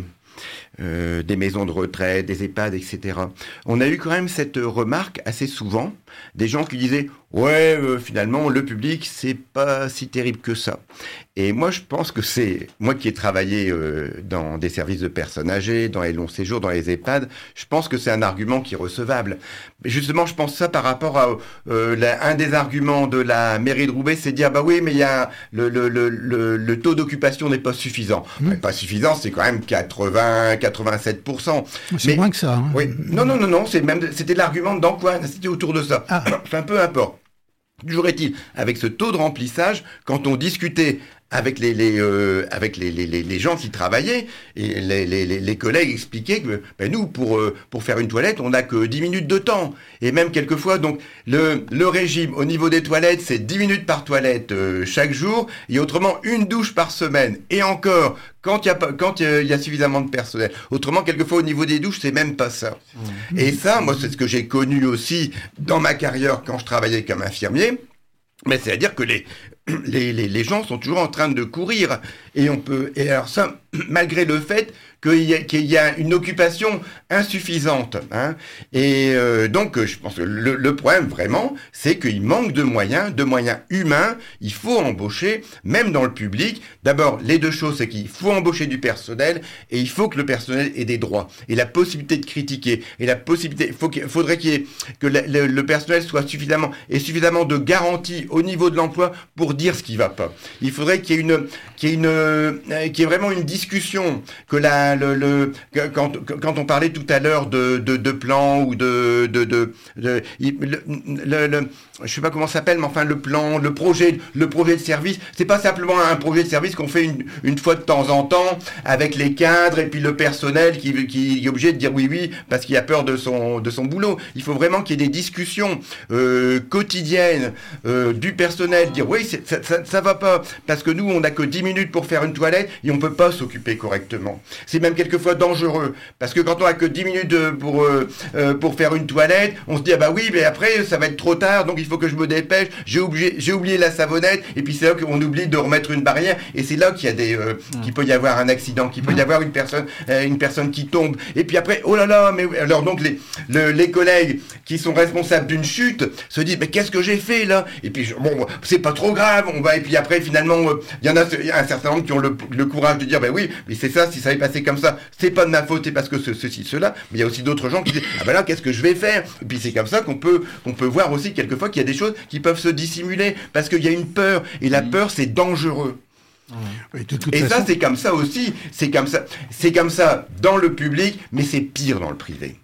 euh, des maisons de retraite, des EHPAD, et cetera. On a eu quand même cette remarque assez souvent, des gens qui disaient ouais, euh, finalement, le public, c'est pas si terrible que ça. Et moi, je pense que c'est... Moi qui ai travaillé euh, dans des services de personnes âgées, dans les longs séjours, dans les EHPAD, je pense que c'est un argument qui est recevable. Mais justement, je pense ça par rapport à... Euh, la, un des arguments de la mairie de Roubaix, c'est de dire, bah oui, mais il y a... Le, le, le, le, le taux d'occupation n'est pas suffisant. Mmh. Enfin, pas suffisant, c'est quand même quatre-vingts à quatre-vingt-sept pour cent. C'est mais, moins que ça. Hein. Oui. Non, non, non, non, c'est même, c'était l'argument d'Antoine, c'était autour de ça. Ah. Enfin, peu importe. Toujours est-il, avec ce taux de remplissage, quand on discutait avec les, les, euh, avec les, les, les gens qui travaillaient, et les, les, les collègues expliquaient que ben nous, pour, euh, pour faire une toilette, on n'a que dix minutes de temps. Et même quelquefois, donc le, le régime au niveau des toilettes, c'est dix minutes par toilette euh, chaque jour, et autrement une douche par semaine. Et encore, quand il y a, quand il y a suffisamment de personnel. Autrement, quelquefois, au niveau des douches, c'est même pas ça. Mmh. Et ça, moi, c'est ce que j'ai connu aussi dans ma carrière quand je travaillais comme infirmier. Mais c'est-à-dire que les, les, les, les gens sont toujours en train de courir. Et on peut, et alors ça, malgré le fait qu'il y a, qu'il y a une occupation insuffisante. Hein. Et euh, donc, je pense que le, le problème, vraiment, c'est qu'il manque de moyens, de moyens humains. Il faut embaucher, même dans le public. D'abord, les deux choses, c'est qu'il faut embaucher du personnel et il faut que le personnel ait des droits. Et la possibilité de critiquer, et la possibilité, il faut qu'il faudrait qu'il y ait, que le, le, le personnel soit suffisamment, ait suffisamment de garanties au niveau de l'emploi pour dire ce qui ne va pas. Il faudrait qu'il y ait une, qu'il y ait une, euh, qu'il y ait vraiment une discussion, que la, Le, le, quand, quand on parlait tout à l'heure de, de, de plan ou de, de, de, de le, le, le, je sais pas comment ça s'appelle, mais enfin le plan, le projet, le projet de service, c'est pas simplement un projet de service qu'on fait une, une fois de temps en temps avec les cadres et puis le personnel qui, qui est obligé de dire oui oui parce qu'il a peur de son, de son boulot. Il faut vraiment qu'il y ait des discussions euh, quotidiennes euh, du personnel, dire oui c'est, ça, ça, ça va pas parce que nous on n'a que dix minutes pour faire une toilette et on peut pas s'occuper correctement. C'est même quelquefois dangereux, parce que quand on a que dix minutes pour, euh, pour faire une toilette, on se dit, ah bah oui, mais après, ça va être trop tard, donc il faut que je me dépêche, j'ai oublié, j'ai oublié la savonnette, et puis c'est là qu'on oublie de remettre une barrière, et c'est là qu'il y a des, euh, mmh. qu'il peut y avoir un accident, qu'il peut y avoir une personne, euh, une personne qui tombe, et puis après, oh là là, mais alors donc les, le, les collègues qui sont responsables d'une chute se disent, mais qu'est-ce que j'ai fait là? Et puis, bon, c'est pas trop grave, on va, et puis après, finalement, il euh, y en a, y a un certain nombre qui ont le, le courage de dire, ben oui, mais c'est ça, si ça est passé comme ça, c'est pas de ma faute, c'est parce que ce, ceci, cela, mais il y a aussi d'autres gens qui disent, ah ben là, qu'est-ce que je vais faire? Et puis c'est comme ça qu'on peut, qu'on peut voir aussi quelquefois qu'il y a des choses qui peuvent se dissimuler, parce qu'il y a une peur, et la peur, c'est dangereux. Oui, de toute et façon... ça, c'est comme ça aussi, c'est comme ça, c'est comme ça dans le public, mais c'est pire dans le privé.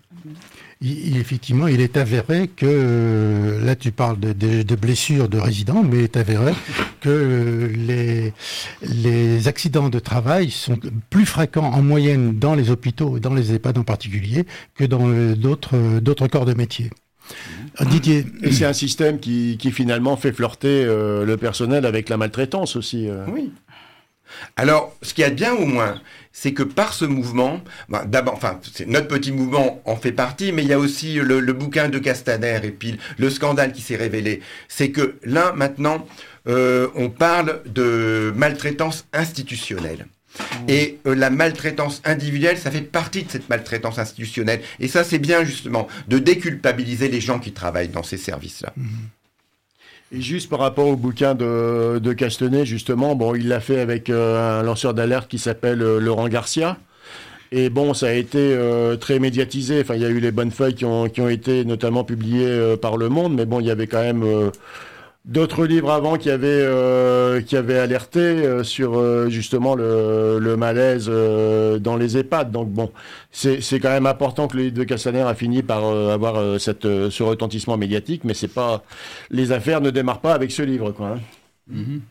Il, effectivement, il est avéré que, euh, là tu parles de, de, de blessures de résidents, mais il est avéré que euh, les, les accidents de travail sont plus fréquents en moyenne dans les hôpitaux et dans les EHPAD en particulier que dans euh, d'autres, euh, d'autres corps de métier. Euh, Didier. Et c'est un système qui, qui finalement fait flirter euh, le personnel avec la maltraitance aussi. Euh. Oui. Alors, ce qu'il y a de bien au moins, c'est que par ce mouvement, ben, d'abord, enfin, c'est notre petit mouvement en fait partie, mais il y a aussi le, le bouquin de Castaner et puis le scandale qui s'est révélé. C'est que là, maintenant, euh, on parle de maltraitance institutionnelle. Mmh. Et euh, la maltraitance individuelle, ça fait partie de cette maltraitance institutionnelle. Et ça, c'est bien justement de déculpabiliser les gens qui travaillent dans ces services-là. Mmh. Et juste par rapport au bouquin de, de Castanet, justement, bon, il l'a fait avec euh, un lanceur d'alerte qui s'appelle euh, Laurent Garcia. Et bon, ça a été euh, très médiatisé. Enfin, il y a eu les bonnes feuilles qui ont, qui ont été notamment publiées euh, par Le Monde, mais bon, il y avait quand même euh, d'autres livres avant qui avaient, euh, qui avaient alerté euh, sur euh, justement le, le malaise euh, dans les EHPAD. Donc bon, c'est, c'est quand même important que le livre de Castaner a fini par euh, avoir euh, cette, euh, ce retentissement médiatique, mais c'est pas, les affaires ne démarrent pas avec ce livre, quoi. Hein. Mm-hmm.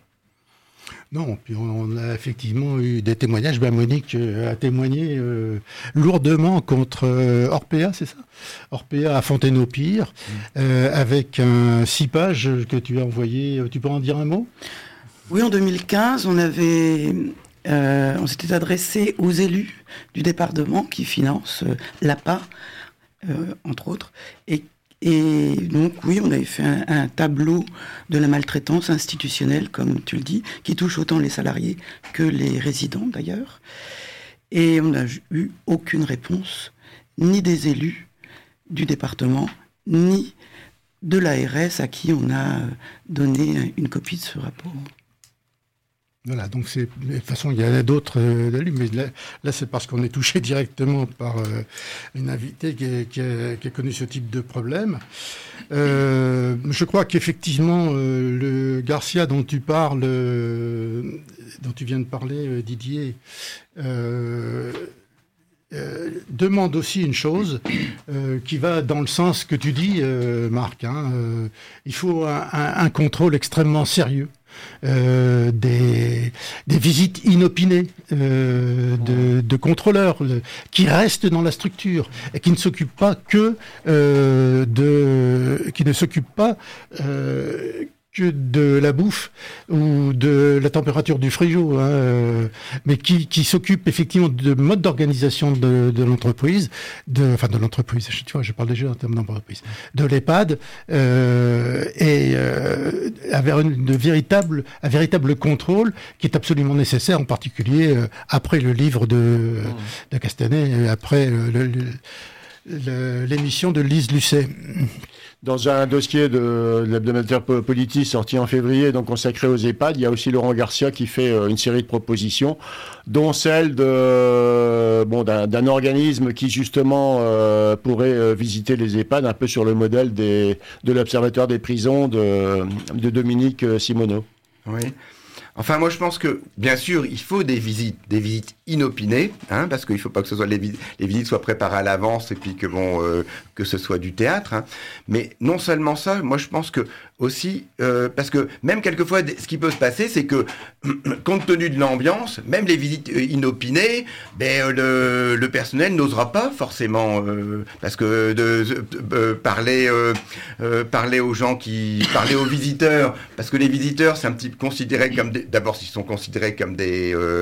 Non, puis on a effectivement eu des témoignages. Ben Monique a témoigné euh, lourdement contre euh, Orpea, c'est ça ? Orpea à Fontaine-au-Pire, mmh. euh, avec un six pages que tu as envoyé. Tu peux en dire un mot ? Oui, en deux mille quinze, on avait, euh, on s'était adressé aux élus du département qui financent euh, l'A P A, euh, entre autres, et Et donc, oui, on avait fait un, un tableau de la maltraitance institutionnelle, comme tu le dis, qui touche autant les salariés que les résidents, d'ailleurs. Et on n'a eu aucune réponse, ni des élus du département, ni de l'A R S à qui on a donné une copie de ce rapport. Voilà, donc c'est, de toute façon, il y en a d'autres euh, d'élus, mais là, là, c'est parce qu'on est touché directement par euh, une invitée qui, est, qui, a, qui a connu ce type de problème. Euh, je crois qu'effectivement, euh, le Garcia dont tu parles, euh, dont tu viens de parler, euh, Didier, euh, euh, demande aussi une chose euh, qui va dans le sens que tu dis, euh, Marc. Hein, euh, il faut un, un, un contrôle extrêmement sérieux. Euh, des, des visites inopinées euh, de, de contrôleurs euh, qui restent dans la structure et qui ne s'occupent pas que euh, de, qui ne s'occupent pas euh, que de la bouffe ou de la température du frigo, hein, euh, mais qui, qui s'occupe effectivement de mode d'organisation de, de l'entreprise, de, enfin de l'entreprise, tu vois, je parle déjà en termes d'entreprise, de l'EHPAD, euh, et euh, avec une, de véritable, un véritable contrôle qui est absolument nécessaire, en particulier euh, après le livre de, de Castanet, et après le, le, le, l'émission de Lise Lucet. Dans un dossier de, de l'hebdomadaire Politis sorti en février, donc consacré aux EHPAD, il y a aussi Laurent Garcia qui fait euh, une série de propositions, dont celle de, bon, d'un, d'un organisme qui justement euh, pourrait euh, visiter les EHPAD un peu sur le modèle des, de l'Observatoire des prisons de, de Dominique Simoneau. Oui. Enfin, moi, je pense que, bien sûr, il faut des visites, des visites inopinées, hein, parce qu'il ne faut pas que ce soit les, vis- les visites soient préparées à l'avance et puis que bon, euh, que ce soit du théâtre. Hein. Mais non seulement ça, moi, je pense que aussi, euh, parce que même quelquefois, ce qui peut se passer, c'est que, compte tenu de l'ambiance, même les visites inopinées, ben, le, le personnel n'osera pas forcément, euh, parce que de, de, de, de parler, euh, euh, parler aux gens qui, parler aux visiteurs, parce que les visiteurs, c'est un petit peu considéré comme des, d'abord, ils sont considérés comme des, euh,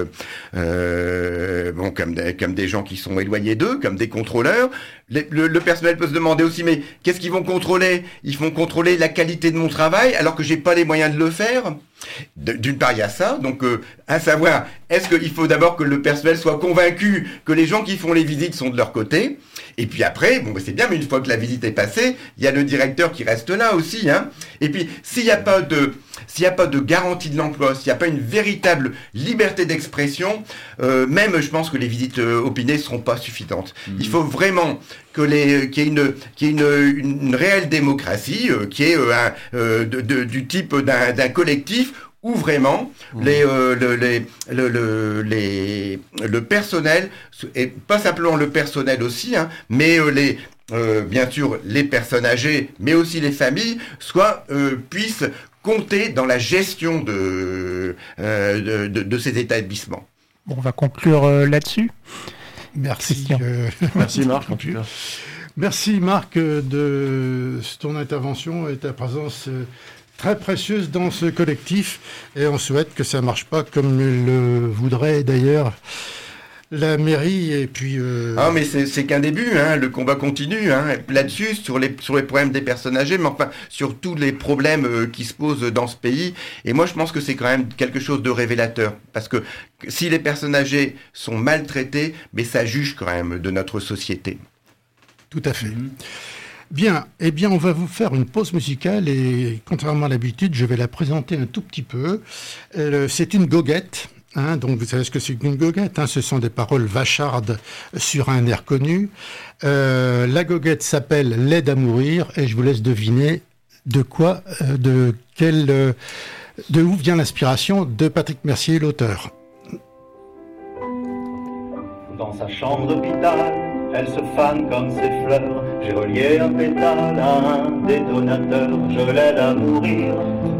euh, bon, comme des, comme des gens qui sont éloignés d'eux, comme des contrôleurs. Le, le, le personnel peut se demander aussi, mais qu'est-ce qu'ils vont contrôler ? Ils vont contrôler la qualité de mon travail, alors que j'ai pas les moyens de le faire. De, d'une part, il y a ça. Donc, euh, à savoir, est-ce qu'il faut d'abord que le personnel soit convaincu que les gens qui font les visites sont de leur côté ? Et puis après, bon, c'est bien, mais une fois que la visite est passée, il y a le directeur qui reste là aussi, hein. Et puis, s'il n'y a pas de, s'il n'y a pas de garantie de l'emploi, s'il n'y a pas une véritable liberté d'expression, euh, même, je pense que les visites euh, opinées ne seront pas suffisantes. Mmh. Il faut vraiment que les, qu'il y ait une, qu'il y ait une, une, une réelle démocratie, euh, qui est euh, un, euh, de, de, du type d'un, d'un collectif où vraiment mmh. les, euh, le, les, le, le, les, le personnel, et pas simplement le personnel aussi, hein, mais euh, les, euh, bien sûr les personnes âgées, mais aussi les familles, soit euh, puissent compter dans la gestion de, euh, de, de, de ces établissements. Bon, on va conclure euh, là-dessus. Merci. Euh, Merci Marc. En tout cas. Merci Marc de ton intervention et ta présence euh, très précieuse dans ce collectif. Et on souhaite que ça ne marche pas comme le voudrait d'ailleurs la mairie. Et puis. Euh... Ah, mais c'est, c'est qu'un début, hein. Le combat continue, hein. Là-dessus, sur les, sur les problèmes des personnes âgées, mais enfin, sur tous les problèmes euh, qui se posent dans ce pays. Et moi, je pense que c'est quand même quelque chose de révélateur. Parce que si les personnes âgées sont maltraitées, mais ça juge quand même de notre société. Tout à fait. Mmh. Bien, eh bien, on va vous faire une pause musicale et contrairement à l'habitude, je vais la présenter un tout petit peu. Euh, c'est une goguette. Hein, donc vous savez ce que c'est qu'une goguette, hein, ce sont des paroles vachardes sur un air connu. Euh, la goguette s'appelle Laide à mourir et je vous laisse deviner de quoi, euh, de quel, euh, de où vient l'inspiration de Patrick Mercier, l'auteur. Dans sa chambre d'hôpital, elle se fane comme ses fleurs. J'ai relié un pétale à un détonateur, je l'aide à mourir.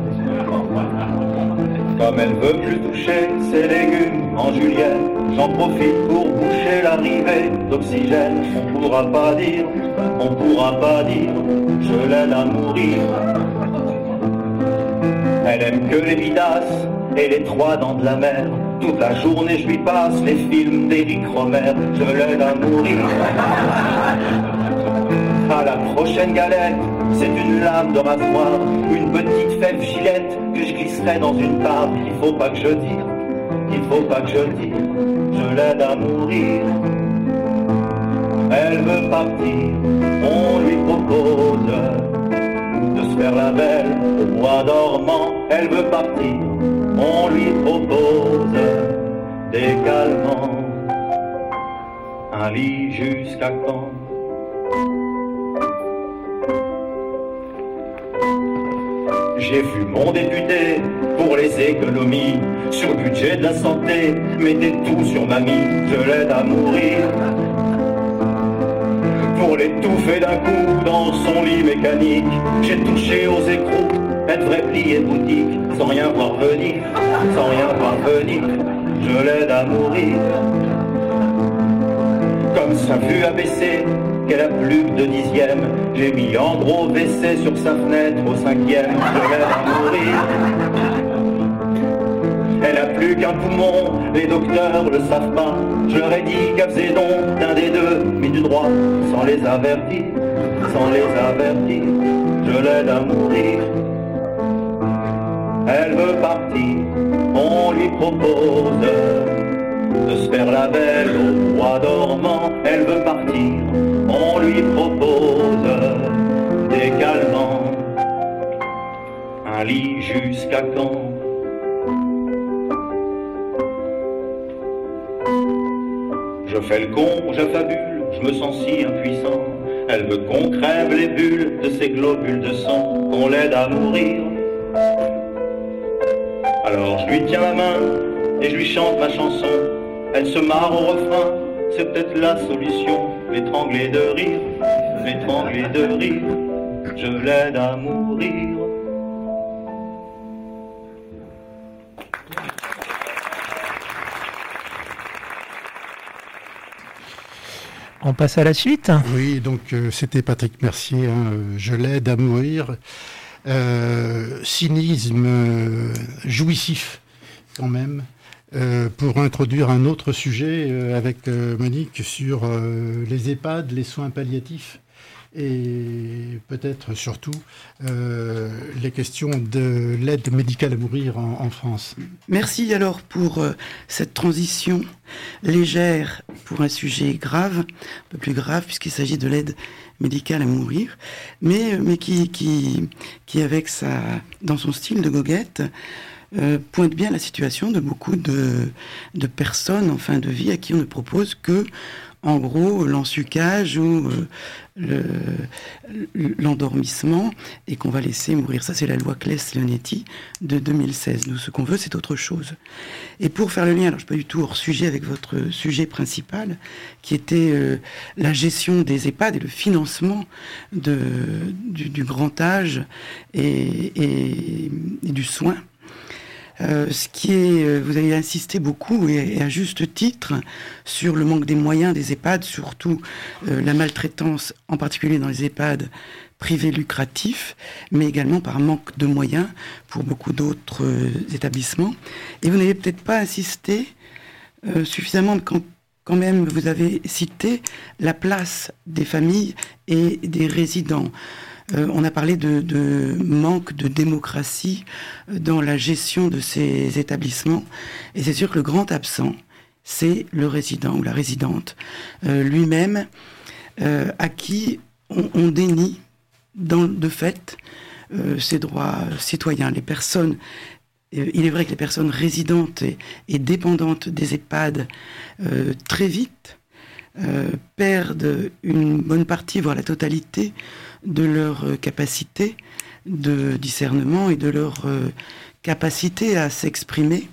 Comme elle veut plus toucher ses légumes en julienne, j'en profite pour boucher l'arrivée d'oxygène. On pourra pas dire, on pourra pas dire, je l'aide à mourir. Elle aime que les bidasses et les trois dents de la mer. Toute la journée je lui passe les films d'Éric Rohmer, je l'aide à mourir. À la prochaine galette, c'est une lame de rasoir, une petite fève gilette que je glisserai dans une table. Il faut pas que je dise, il faut pas que je dise, je l'aide à mourir. Elle veut partir, on lui propose de se faire la belle au bois dormant. Elle veut partir, on lui propose des calmants. Un lit jusqu'à quand? J'ai vu mon député pour les économies sur le budget de la santé, mettez tout sur mamie, je l'aide à mourir. Pour l'étouffer d'un coup dans son lit mécanique, j'ai touché aux écrous, elle devrait plier boutique, sans rien voir venir, sans rien voir venir, je l'aide à mourir. Comme sa vue a baissé, qu'elle a plus que de dixième, j'ai mis en gros W C sur sa fenêtre au cinquième, je l'aide à mourir. Elle a plus qu'un poumon, les docteurs le savent pas, je leur ai dit qu'elle faisait don d'un des deux, mis du droit, sans les avertir, sans les avertir, je l'aide à mourir. Elle veut partir, on lui propose de se faire la belle au bois dormant. Elle veut partir, on lui propose des calmants. Un lit jusqu'à quand? Je fais le con, j'affabule, je me sens si impuissant. Elle veut qu'on crève les bulles de ces globules de sang, qu'on l'aide à mourir. Alors je lui tiens la main et je lui chante ma chanson. Elle se marre au refrain, c'est peut-être la solution. L'étrangler de rire, l'étrangler de rire, je l'aide à mourir. On passe à la suite. Oui, donc euh, c'était Patrick Mercier, hein, euh, je l'aide à mourir. Euh, cynisme euh, jouissif quand même, euh, pour introduire un autre sujet euh, avec euh, Monique sur euh, les EHPAD, les soins palliatifs et peut-être surtout euh, les questions de l'aide médicale à mourir en, en France. Merci alors pour euh, cette transition légère pour un sujet grave, un peu plus grave puisqu'il s'agit de l'aide médicale à mourir, mais, mais qui, qui, qui avec sa, dans son style de goguette, euh, pointe bien la situation de beaucoup de, de personnes en fin de vie à qui on ne propose que, en gros, l'ensucage ou euh, le, l'endormissement et qu'on va laisser mourir. Ça, c'est la loi Claes-Leonetti de deux mille seize. Nous, ce qu'on veut, c'est autre chose. Et pour faire le lien, alors je ne suis pas du tout hors sujet avec votre sujet principal, qui était euh, la gestion des EHPAD et le financement de, du, du grand âge et, et, et du soin. Euh, ce qui est, euh, vous avez insisté beaucoup et, et à juste titre sur le manque des moyens des EHPAD, surtout euh, la maltraitance, en particulier dans les EHPAD privés lucratifs, mais également par manque de moyens pour beaucoup d'autres euh, établissements. Et vous n'avez peut-être pas insisté euh, suffisamment quand, quand même vous avez cité la place des familles et des résidents. Euh, on a parlé de, de manque de démocratie dans la gestion de ces établissements. Et c'est sûr que le grand absent, c'est le résident ou la résidente euh, lui-même, euh, à qui on, on dénie dans, de fait euh, ces droits citoyens. Les personnes, euh, il est vrai que les personnes résidentes et, et dépendantes des EHPAD euh, très vite euh, perdent une bonne partie, voire la totalité, de leur euh, capacité de discernement et de leur euh, capacité à s'exprimer.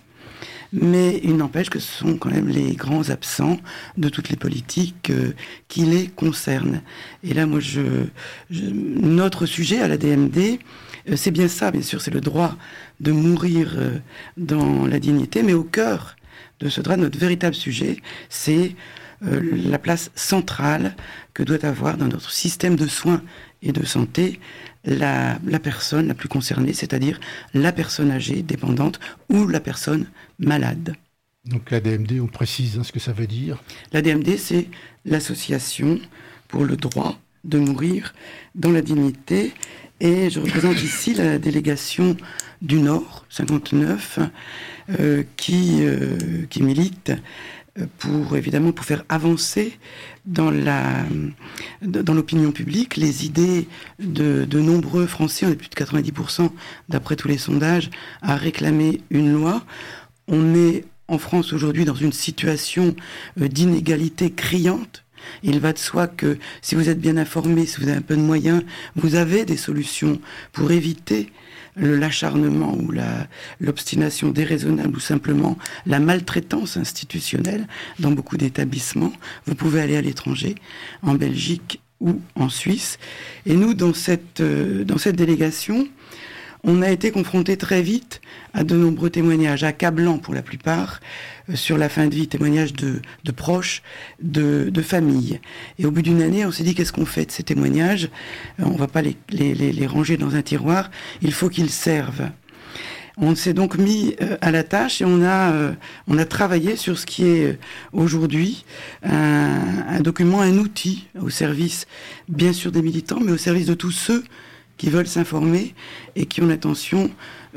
Mais il n'empêche que ce sont quand même les grands absents de toutes les politiques euh, qui les concernent. Et là, moi, je, je, notre sujet à l'A D M D, euh, c'est bien ça, bien sûr, c'est le droit de mourir euh, dans la dignité, mais au cœur de ce droit, notre véritable sujet, c'est euh, la place centrale que doit avoir dans notre système de soins et de santé la, la personne la plus concernée, c'est-à-dire la personne âgée, dépendante, ou la personne malade. Donc l'A D M D, on précise hein, ce que ça veut dire. L'A D M D, c'est l'Association pour le droit de mourir dans la dignité. Et je représente ici la délégation du Nord, cinquante-neuf, euh, qui, euh, qui milite pour, évidemment, pour faire avancer dans, la, dans l'opinion publique les idées de, de nombreux Français, on est plus de quatre-vingt-dix pour cent d'après tous les sondages, à réclamer une loi. On est en France aujourd'hui dans une situation d'inégalité criante. Il va de soi que si vous êtes bien informé, si vous avez un peu de moyens, vous avez des solutions pour éviter le, l'acharnement ou la, l'obstination déraisonnable ou simplement la maltraitance institutionnelle dans beaucoup d'établissements. Vous pouvez aller à l'étranger, en Belgique ou en Suisse. Et nous, dans cette, euh, dans cette délégation, on a été confrontés très vite à de nombreux témoignages, accablants pour la plupart, euh, sur la fin de vie, témoignages de, de proches, de, de familles. Et au bout d'une année, on s'est dit, qu'est-ce qu'on fait de ces témoignages ? euh, On ne va pas les, les, les, les ranger dans un tiroir, il faut qu'ils servent. On s'est donc mis euh, à la tâche et on a, euh, on a travaillé sur ce qui est euh, aujourd'hui un, un document, un outil au service, bien sûr, des militants, mais au service de tous ceux qui veulent s'informer et qui ont l'intention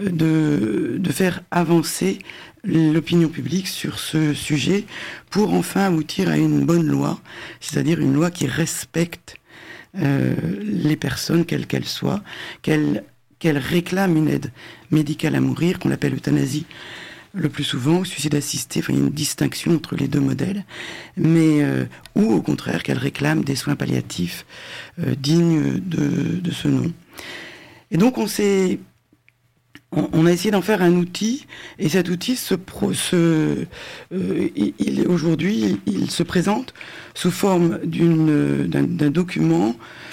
de, de faire avancer l'opinion publique sur ce sujet pour enfin aboutir à une bonne loi, c'est-à-dire une loi qui respecte euh, les personnes, quelles qu'elles soient, qu'elles, qu'elles réclament une aide médicale à mourir, qu'on appelle euthanasie le plus souvent, suicide assisté, enfin il y a une distinction entre les deux modèles, mais euh, ou au contraire qu'elles réclament des soins palliatifs euh, dignes de, de ce nom. Et donc on s'est, on, on a essayé d'en faire un outil, et cet outil se, pro, se euh, il, il, aujourd'hui il se présente sous forme d'une, d'un, d'un document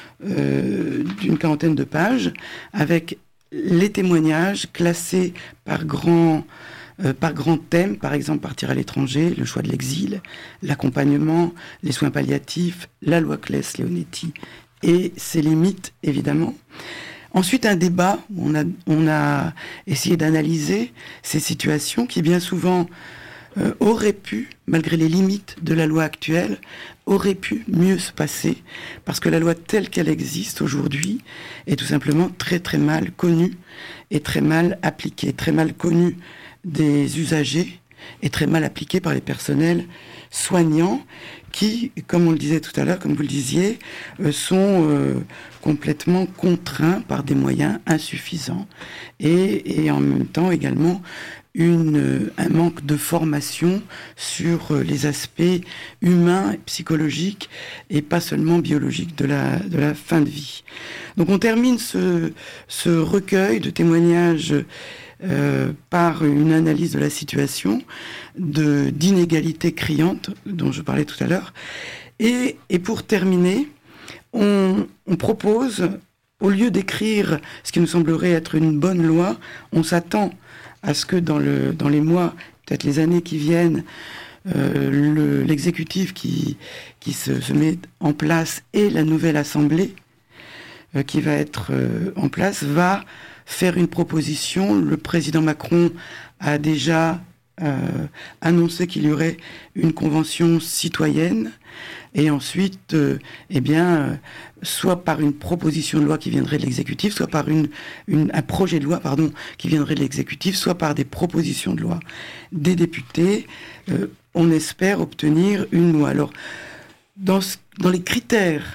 euh, d'une quarantaine de pages avec les témoignages classés par grands Euh, par grands thèmes, par exemple partir à l'étranger, le choix de l'exil, l'accompagnement, les soins palliatifs, la loi Claes-Leonetti et ses limites, évidemment. Ensuite, un débat où on a, on a essayé d'analyser ces situations qui, bien souvent, euh, auraient pu, malgré les limites de la loi actuelle, auraient pu mieux se passer, parce que la loi telle qu'elle existe aujourd'hui est tout simplement très très mal connue et très mal appliquée, très mal connue des usagers et très mal appliqué par les personnels soignants qui, comme on le disait tout à l'heure, comme vous le disiez, euh, sont euh, complètement contraints par des moyens insuffisants et, et en même temps également une, euh, un manque de formation sur euh, les aspects humains, psychologiques et pas seulement biologiques de la, de la fin de vie. Donc on termine ce, ce recueil de témoignages Euh, par une analyse de la situation, de, d'inégalité criante dont je parlais tout à l'heure. Et, et pour terminer, on, on propose, au lieu d'écrire ce qui nous semblerait être une bonne loi, on s'attend à ce que dans, le, dans les mois, peut-être les années qui viennent, euh, le, l'exécutif qui, qui se, se met en place et la nouvelle assemblée euh, qui va être euh, en place va faire une proposition. Le président Macron a déjà euh, annoncé qu'il y aurait une convention citoyenne et ensuite, euh, eh bien, euh, soit par une proposition de loi qui viendrait de l'exécutif, soit par une, une, un projet de loi, pardon, qui viendrait de l'exécutif, soit par des propositions de loi des députés, euh, on espère obtenir une loi. Alors, dans, ce, dans les critères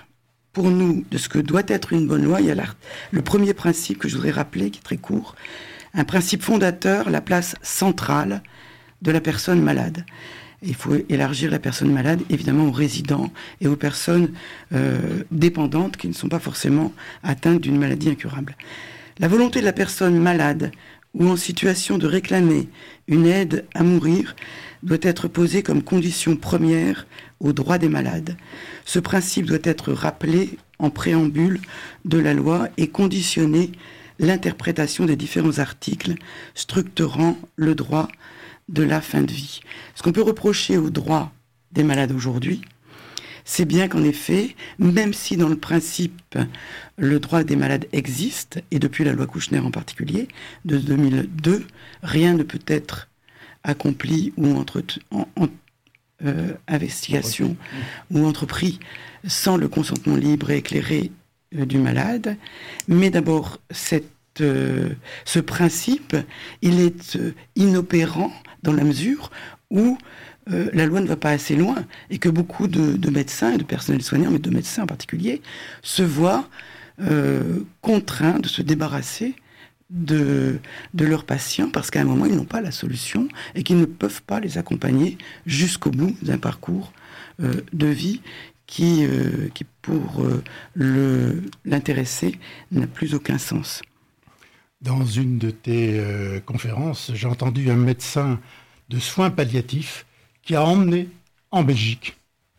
pour nous, de ce que doit être une bonne loi, il y a le premier principe que je voudrais rappeler, qui est très court, un principe fondateur, la place centrale de la personne malade. Il faut élargir la personne malade, évidemment, aux résidents et aux personnes euh, dépendantes qui ne sont pas forcément atteintes d'une maladie incurable. La volonté de la personne malade ou en situation de réclamer une aide à mourir doit être posée comme condition première aux droits des malades. Ce principe doit être rappelé en préambule de la loi et conditionner l'interprétation des différents articles structurant le droit de la fin de vie. Ce qu'on peut reprocher aux droits des malades aujourd'hui, c'est bien qu'en effet, même si dans le principe, le droit des malades existe, et depuis la loi Kouchner en particulier, de deux mille deux, rien ne peut être accompli ou entre, en, en euh, investigation ou entrepris sans le consentement libre et éclairé euh, du malade. Mais d'abord, cette, euh, ce principe, il est euh, inopérant dans la mesure où euh, la loi ne va pas assez loin et que beaucoup de, de médecins et de personnels soignants, mais de médecins en particulier, se voient euh, contraints de se débarrasser de, de leurs patients parce qu'à un moment, ils n'ont pas la solution et qu'ils ne peuvent pas les accompagner jusqu'au bout d'un parcours euh, de vie qui, euh, qui pour euh, le, l'intéressé, n'a plus aucun sens. Dans une de tes euh, conférences, j'ai entendu un médecin de soins palliatifs qui a emmené en Belgique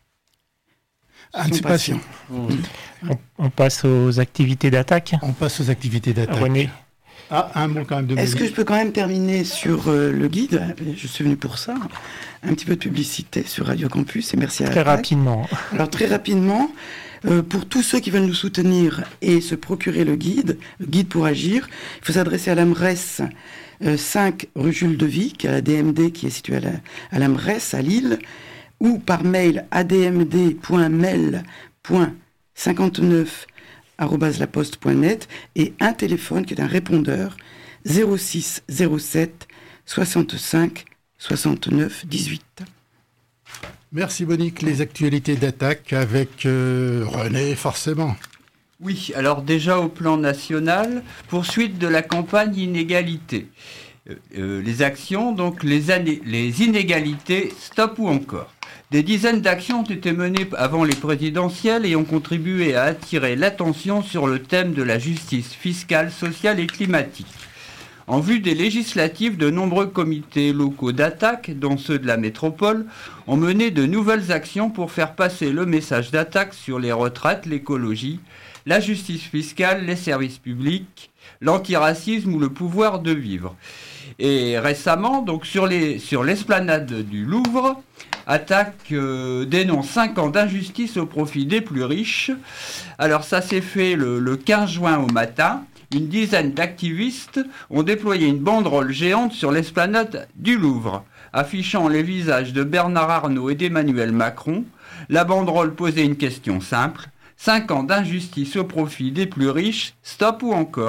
un de ses patients. Mmh. On, on passe aux activités d'attaque. On passe aux activités d'attaque. René. Ah, un mot quand même de Est-ce que je peux quand même terminer sur euh, le guide ? Je suis venu pour ça. Un petit peu de publicité sur Radio Campus et merci à Très Attaque. rapidement. Alors très rapidement, euh, pour tous ceux qui veulent nous soutenir et se procurer le guide, le guide pour agir, il faut s'adresser à l'A M R E S euh, cinq rue Jules de Vic, à la D M D qui est située à la, à l'A M R E S à Lille, ou par mail a d m d point mail point cinquante-neuf arobase laposte point net et un téléphone qui est un répondeur zéro six zéro sept soixante-cinq soixante-neuf dix-huit. Merci Monique. Les actualités d'attaque avec euh, René, forcément. Oui, alors déjà au plan national, poursuite de la campagne inégalité. Euh, euh, les actions, donc les, ané- les inégalités, stop ou encore. Des dizaines d'actions ont été menées avant les présidentielles et ont contribué à attirer l'attention sur le thème de la justice fiscale, sociale et climatique. En vue des législatives, de nombreux comités locaux d'attaque, dont ceux de la métropole, ont mené de nouvelles actions pour faire passer le message d'attaque sur les retraites, l'écologie, la justice fiscale, les services publics, l'antiracisme ou le pouvoir de vivre. Et récemment, donc sur, les, sur l'esplanade du Louvre, Attaque euh, dénonce cinq ans d'injustice au profit des plus riches. Alors ça s'est fait le, le quinze juin au matin. Une dizaine d'activistes ont déployé une banderole géante sur l'esplanade du Louvre, affichant les visages de Bernard Arnault et d'Emmanuel Macron. La banderole posait une question simple. cinq ans d'injustice au profit des plus riches, stop ou encore ?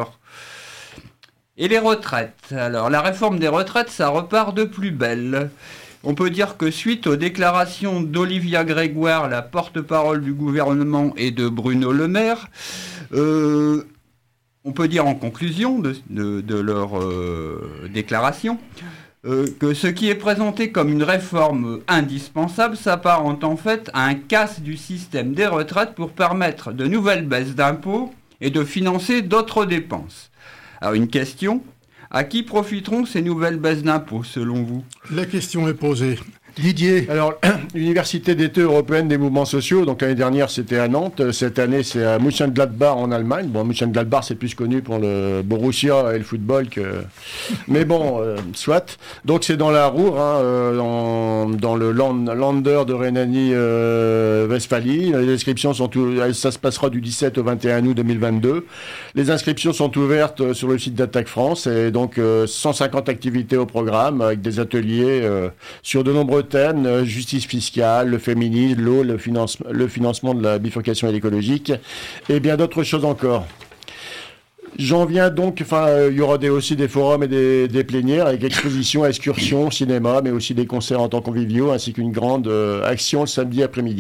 Et les retraites. Alors la réforme des retraites, ça repart de plus belle. On peut dire que suite aux déclarations d'Olivia Grégoire, la porte-parole du gouvernement, et de Bruno Le Maire, euh, on peut dire en conclusion de, de, de leur euh, déclaration euh, que ce qui est présenté comme une réforme indispensable s'apparente en fait à un casse du système des retraites pour permettre de nouvelles baisses d'impôts et de financer d'autres dépenses. Alors une question, à qui profiteront ces nouvelles baisses d'impôts selon vous ? La question est posée. Didier. Alors, l'Université d'été européenne des mouvements sociaux, donc l'année dernière c'était à Nantes, cette année c'est à Mönchengladbach en Allemagne. Bon, Mönchengladbach c'est plus connu pour le Borussia et le football que... Mais bon, euh, soit. Donc c'est dans la Ruhr, hein, euh, dans, dans le land, Lander de Rhénanie-Westphalie. Euh, Les inscriptions sont tout... Ça se passera du dix-sept au vingt et un août deux mille vingt-deux. Les inscriptions sont ouvertes sur le site d'Attaque France et donc euh, cent cinquante activités au programme avec des ateliers euh, sur de nombreux thèmes, justice fiscale, le féminisme, l'eau, le, finance, le financement de la bifurcation écologique et bien d'autres choses encore. J'en viens donc, enfin, euh, il y aura des, aussi des forums et des, des plénières avec expositions, excursions, cinéma, mais aussi des concerts en temps conviviaux ainsi qu'une grande euh, action le samedi après-midi.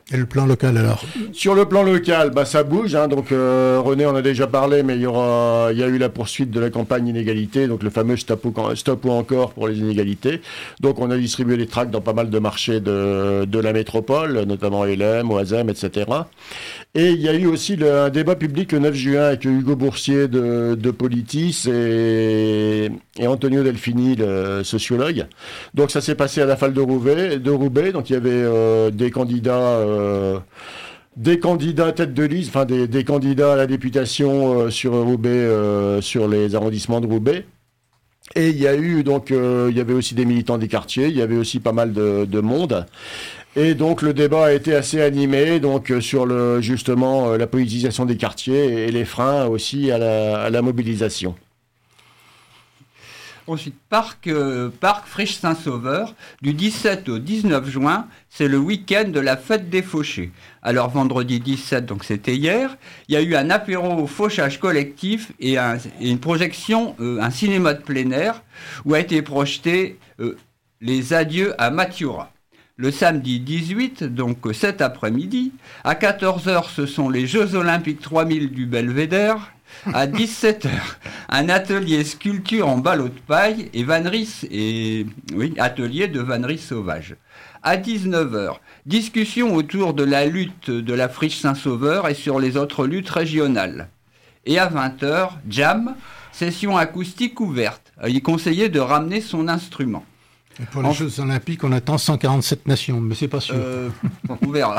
Et le plan local alors? Sur le plan local, bah, ça bouge. Hein, donc euh, René en a déjà parlé, mais il y aura, il y a eu la poursuite de la campagne inégalité, donc le fameux stop ou, stop ou encore pour les inégalités. Donc on a distribué les tracts dans pas mal de marchés de, de la métropole, notamment L M, Oisem, et cetera. Et il y a eu aussi le, un débat public le neuf juin avec Hugo Boursier de, de Politis et, et Antonio Delfini, le sociologue. Donc ça s'est passé à la Falle de Roubaix. De Roubaix donc il y avait euh, des candidats... Euh, Euh, des candidats tête de liste, enfin des, des candidats à la députation euh, sur Roubaix, euh, sur les arrondissements de Roubaix. Et il y a eu donc, euh, il y avait aussi des militants des quartiers, il y avait aussi pas mal de, de monde. Et donc le débat a été assez animé, donc euh, sur le justement euh, la politisation des quartiers et les freins aussi à la, à la mobilisation. Ensuite, Parc, euh, Parc Friche Saint-Sauveur, du dix-sept au dix-neuf juin, c'est le week-end de la fête des fauchés. Alors vendredi dix-sept, donc c'était hier, il y a eu un apéro au fauchage collectif et, un, et une projection, euh, un cinéma de plein air, où a été projeté euh, Les adieux à Mathiora. Le samedi dix-huit, donc cet après-midi, à quatorze heures, ce sont les Jeux Olympiques trois mille du Belvédère. À dix-sept heures, un atelier sculpture en ballot de paille et vannerie et oui, atelier de vannerie sauvage. À dix-neuf heures, discussion autour de la lutte de la Friche Saint-Sauveur et sur les autres luttes régionales. Et à vingt heures, jam, session acoustique ouverte. Il est conseillé de ramener son instrument. Et pour les en... Jeux Olympiques, on attend cent quarante-sept nations, mais c'est pas sûr. Euh, on verra.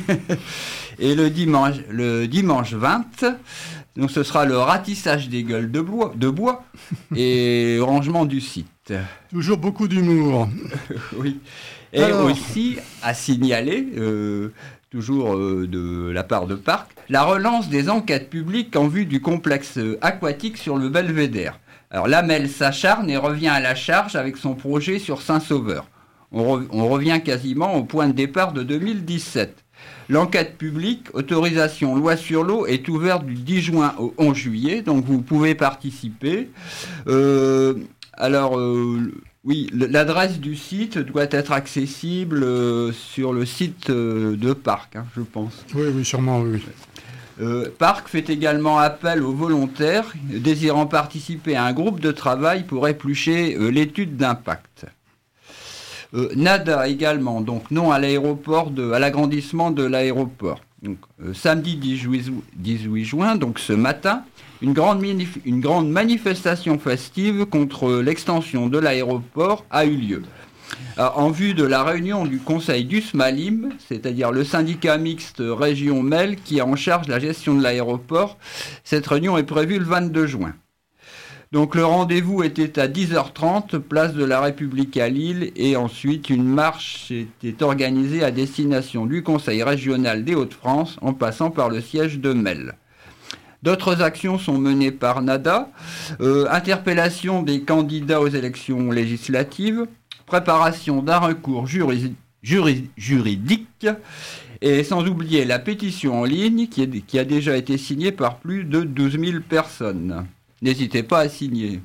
Et le dimanche, le dimanche vingt, donc ce sera le ratissage des gueules de bois, de bois et rangement du site. Toujours beaucoup d'humour. Oui. Et alors... aussi à signaler, euh, toujours euh, de la part de Parc, la relance des enquêtes publiques en vue du complexe aquatique sur le Belvédère. Alors l'Amel s'acharne et revient à la charge avec son projet sur Saint-Sauveur. On, re- on revient quasiment au point de départ de deux mille dix-sept. L'enquête publique, autorisation loi sur l'eau, est ouverte du dix juin au onze juillet, donc vous pouvez participer. Euh, alors, euh, oui, l'adresse du site doit être accessible euh, sur le site euh, de Parc, hein, je pense. Oui, oui, sûrement, oui. Euh, Parc fait également appel aux volontaires désirant participer à un groupe de travail pour éplucher euh, l'étude d'impact. Euh, NADA également, donc non à l'aéroport, de, à l'agrandissement de l'aéroport. Donc, euh, samedi dix-huit juin, donc ce matin, une grande, minif- une grande manifestation festive contre l'extension de l'aéroport a eu lieu. Alors, en vue de la réunion du conseil d'Usmalim, c'est-à-dire le syndicat mixte région M E L qui est en charge de la gestion de l'aéroport, cette réunion est prévue le vingt-deux juin. Donc le rendez-vous était à dix heures trente, place de la République à Lille, et ensuite une marche était organisée à destination du Conseil régional des Hauts-de-France, en passant par le siège de M E L. D'autres actions sont menées par NADA, euh, interpellation des candidats aux élections législatives, préparation d'un recours juri- juri- juridique, et sans oublier la pétition en ligne qui, est, qui a déjà été signée par plus de douze mille personnes. N'hésitez pas à signer.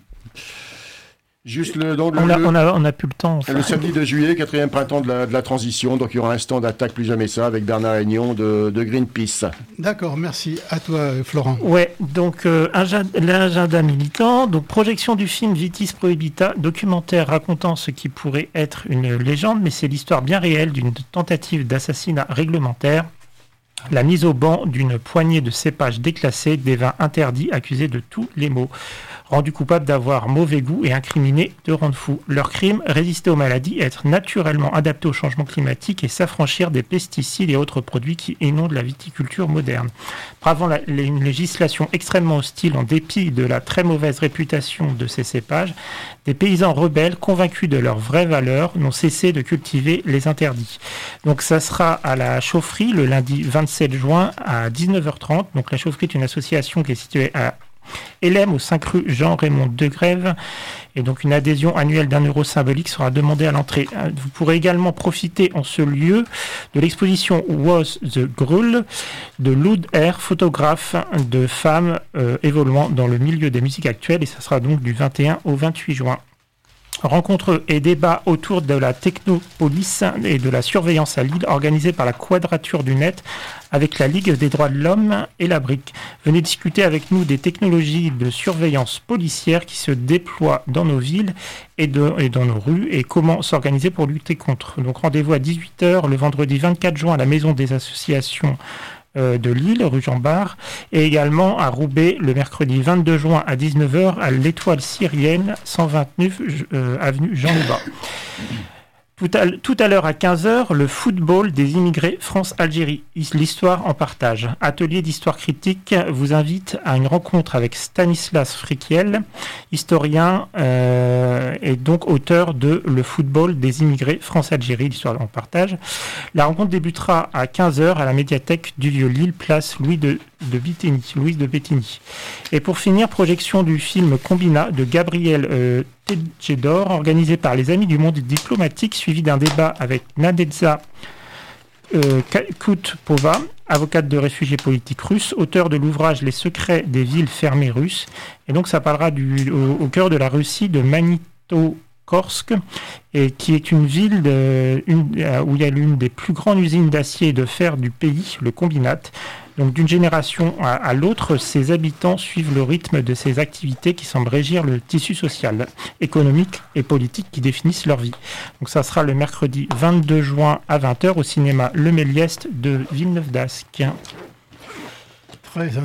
Juste le, donc le, on, a, on, a, on a plus le temps. Enfin. Le samedi deux juillet, quatrième printemps de la, de la transition, donc il y aura un stand Attaque plus jamais ça avec Bernard Aignon de, de Greenpeace. D'accord, merci. À toi, Florent. Ouais, donc euh, l'agenda militant, donc projection du film Vitis Prohibita, documentaire racontant ce qui pourrait être une légende, mais c'est l'histoire bien réelle d'une tentative d'assassinat réglementaire. La mise au banc d'une poignée de cépages déclassés, des vins interdits accusés de tous les maux. Rendus coupables d'avoir mauvais goût et incriminés de rendre fou. Leur crime, résister aux maladies, être naturellement adapté au changement climatique et s'affranchir des pesticides et autres produits qui inondent la viticulture moderne. Bravant la, une législation extrêmement hostile en dépit de la très mauvaise réputation de ces cépages, des paysans rebelles convaincus de leurs vraies valeurs n'ont cessé de cultiver les interdits. Donc ça sera à la chaufferie le lundi vingt-sept juin à dix-neuf heures trente. Donc la chaufferie est une association qui est située à L M au cinq rue Jean-Raymond Degrève, et donc une adhésion annuelle d'un euro symbolique sera demandée à l'entrée. Vous pourrez également profiter en ce lieu de l'exposition Was the Grull de Loud Air, photographe de femmes euh, évoluant dans le milieu des musiques actuelles, et ça sera donc du vingt et un au vingt-huit juin. Rencontres et débats autour de la technopolis et de la surveillance à Lille organisés par la Quadrature du Net avec la Ligue des droits de l'homme et la B R I C. Venez discuter avec nous des technologies de surveillance policière qui se déploient dans nos villes et, de, et dans nos rues et comment s'organiser pour lutter contre. Donc rendez-vous à dix-huit heures le vendredi vingt-quatre juin à la Maison des associations de Lille, rue Jean Bart, et également à Roubaix le mercredi vingt-deux juin à dix-neuf heures à l'Étoile Syrienne, cent vingt-neuf euh, avenue Jean Loubat. Tout à, tout à l'heure à quinze heures, le football des immigrés France-Algérie, l'histoire en partage. Atelier d'histoire critique vous invite à une rencontre avec Stanislas Frikiel, historien euh, et donc auteur de Le football des immigrés France-Algérie, l'histoire en partage. La rencontre débutera à quinze heures à la médiathèque du Vieux-Lille, place Louis de, de Bittigny, Louise de Bettigny. Et pour finir, projection du film Combina de Gabriel euh, Tedjedor, organisé par les Amis du Monde diplomatique, suivi d'un débat avec Nadezhda euh, Koutpova, avocate de réfugiés politiques russes, auteur de l'ouvrage Les secrets des villes fermées russes. Et donc ça parlera du, au, au cœur de la Russie de Magnitokorsk, et qui est une ville de, une, où il y a l'une des plus grandes usines d'acier et de fer du pays, le Combinat. Donc d'une génération à, à l'autre, ses habitants suivent le rythme de ces activités qui semblent régir le tissu social, économique et politique qui définissent leur vie. Donc ça sera le mercredi vingt-deux juin à vingt heures au cinéma Le Méliès de Villeneuve-d'Ascq. Très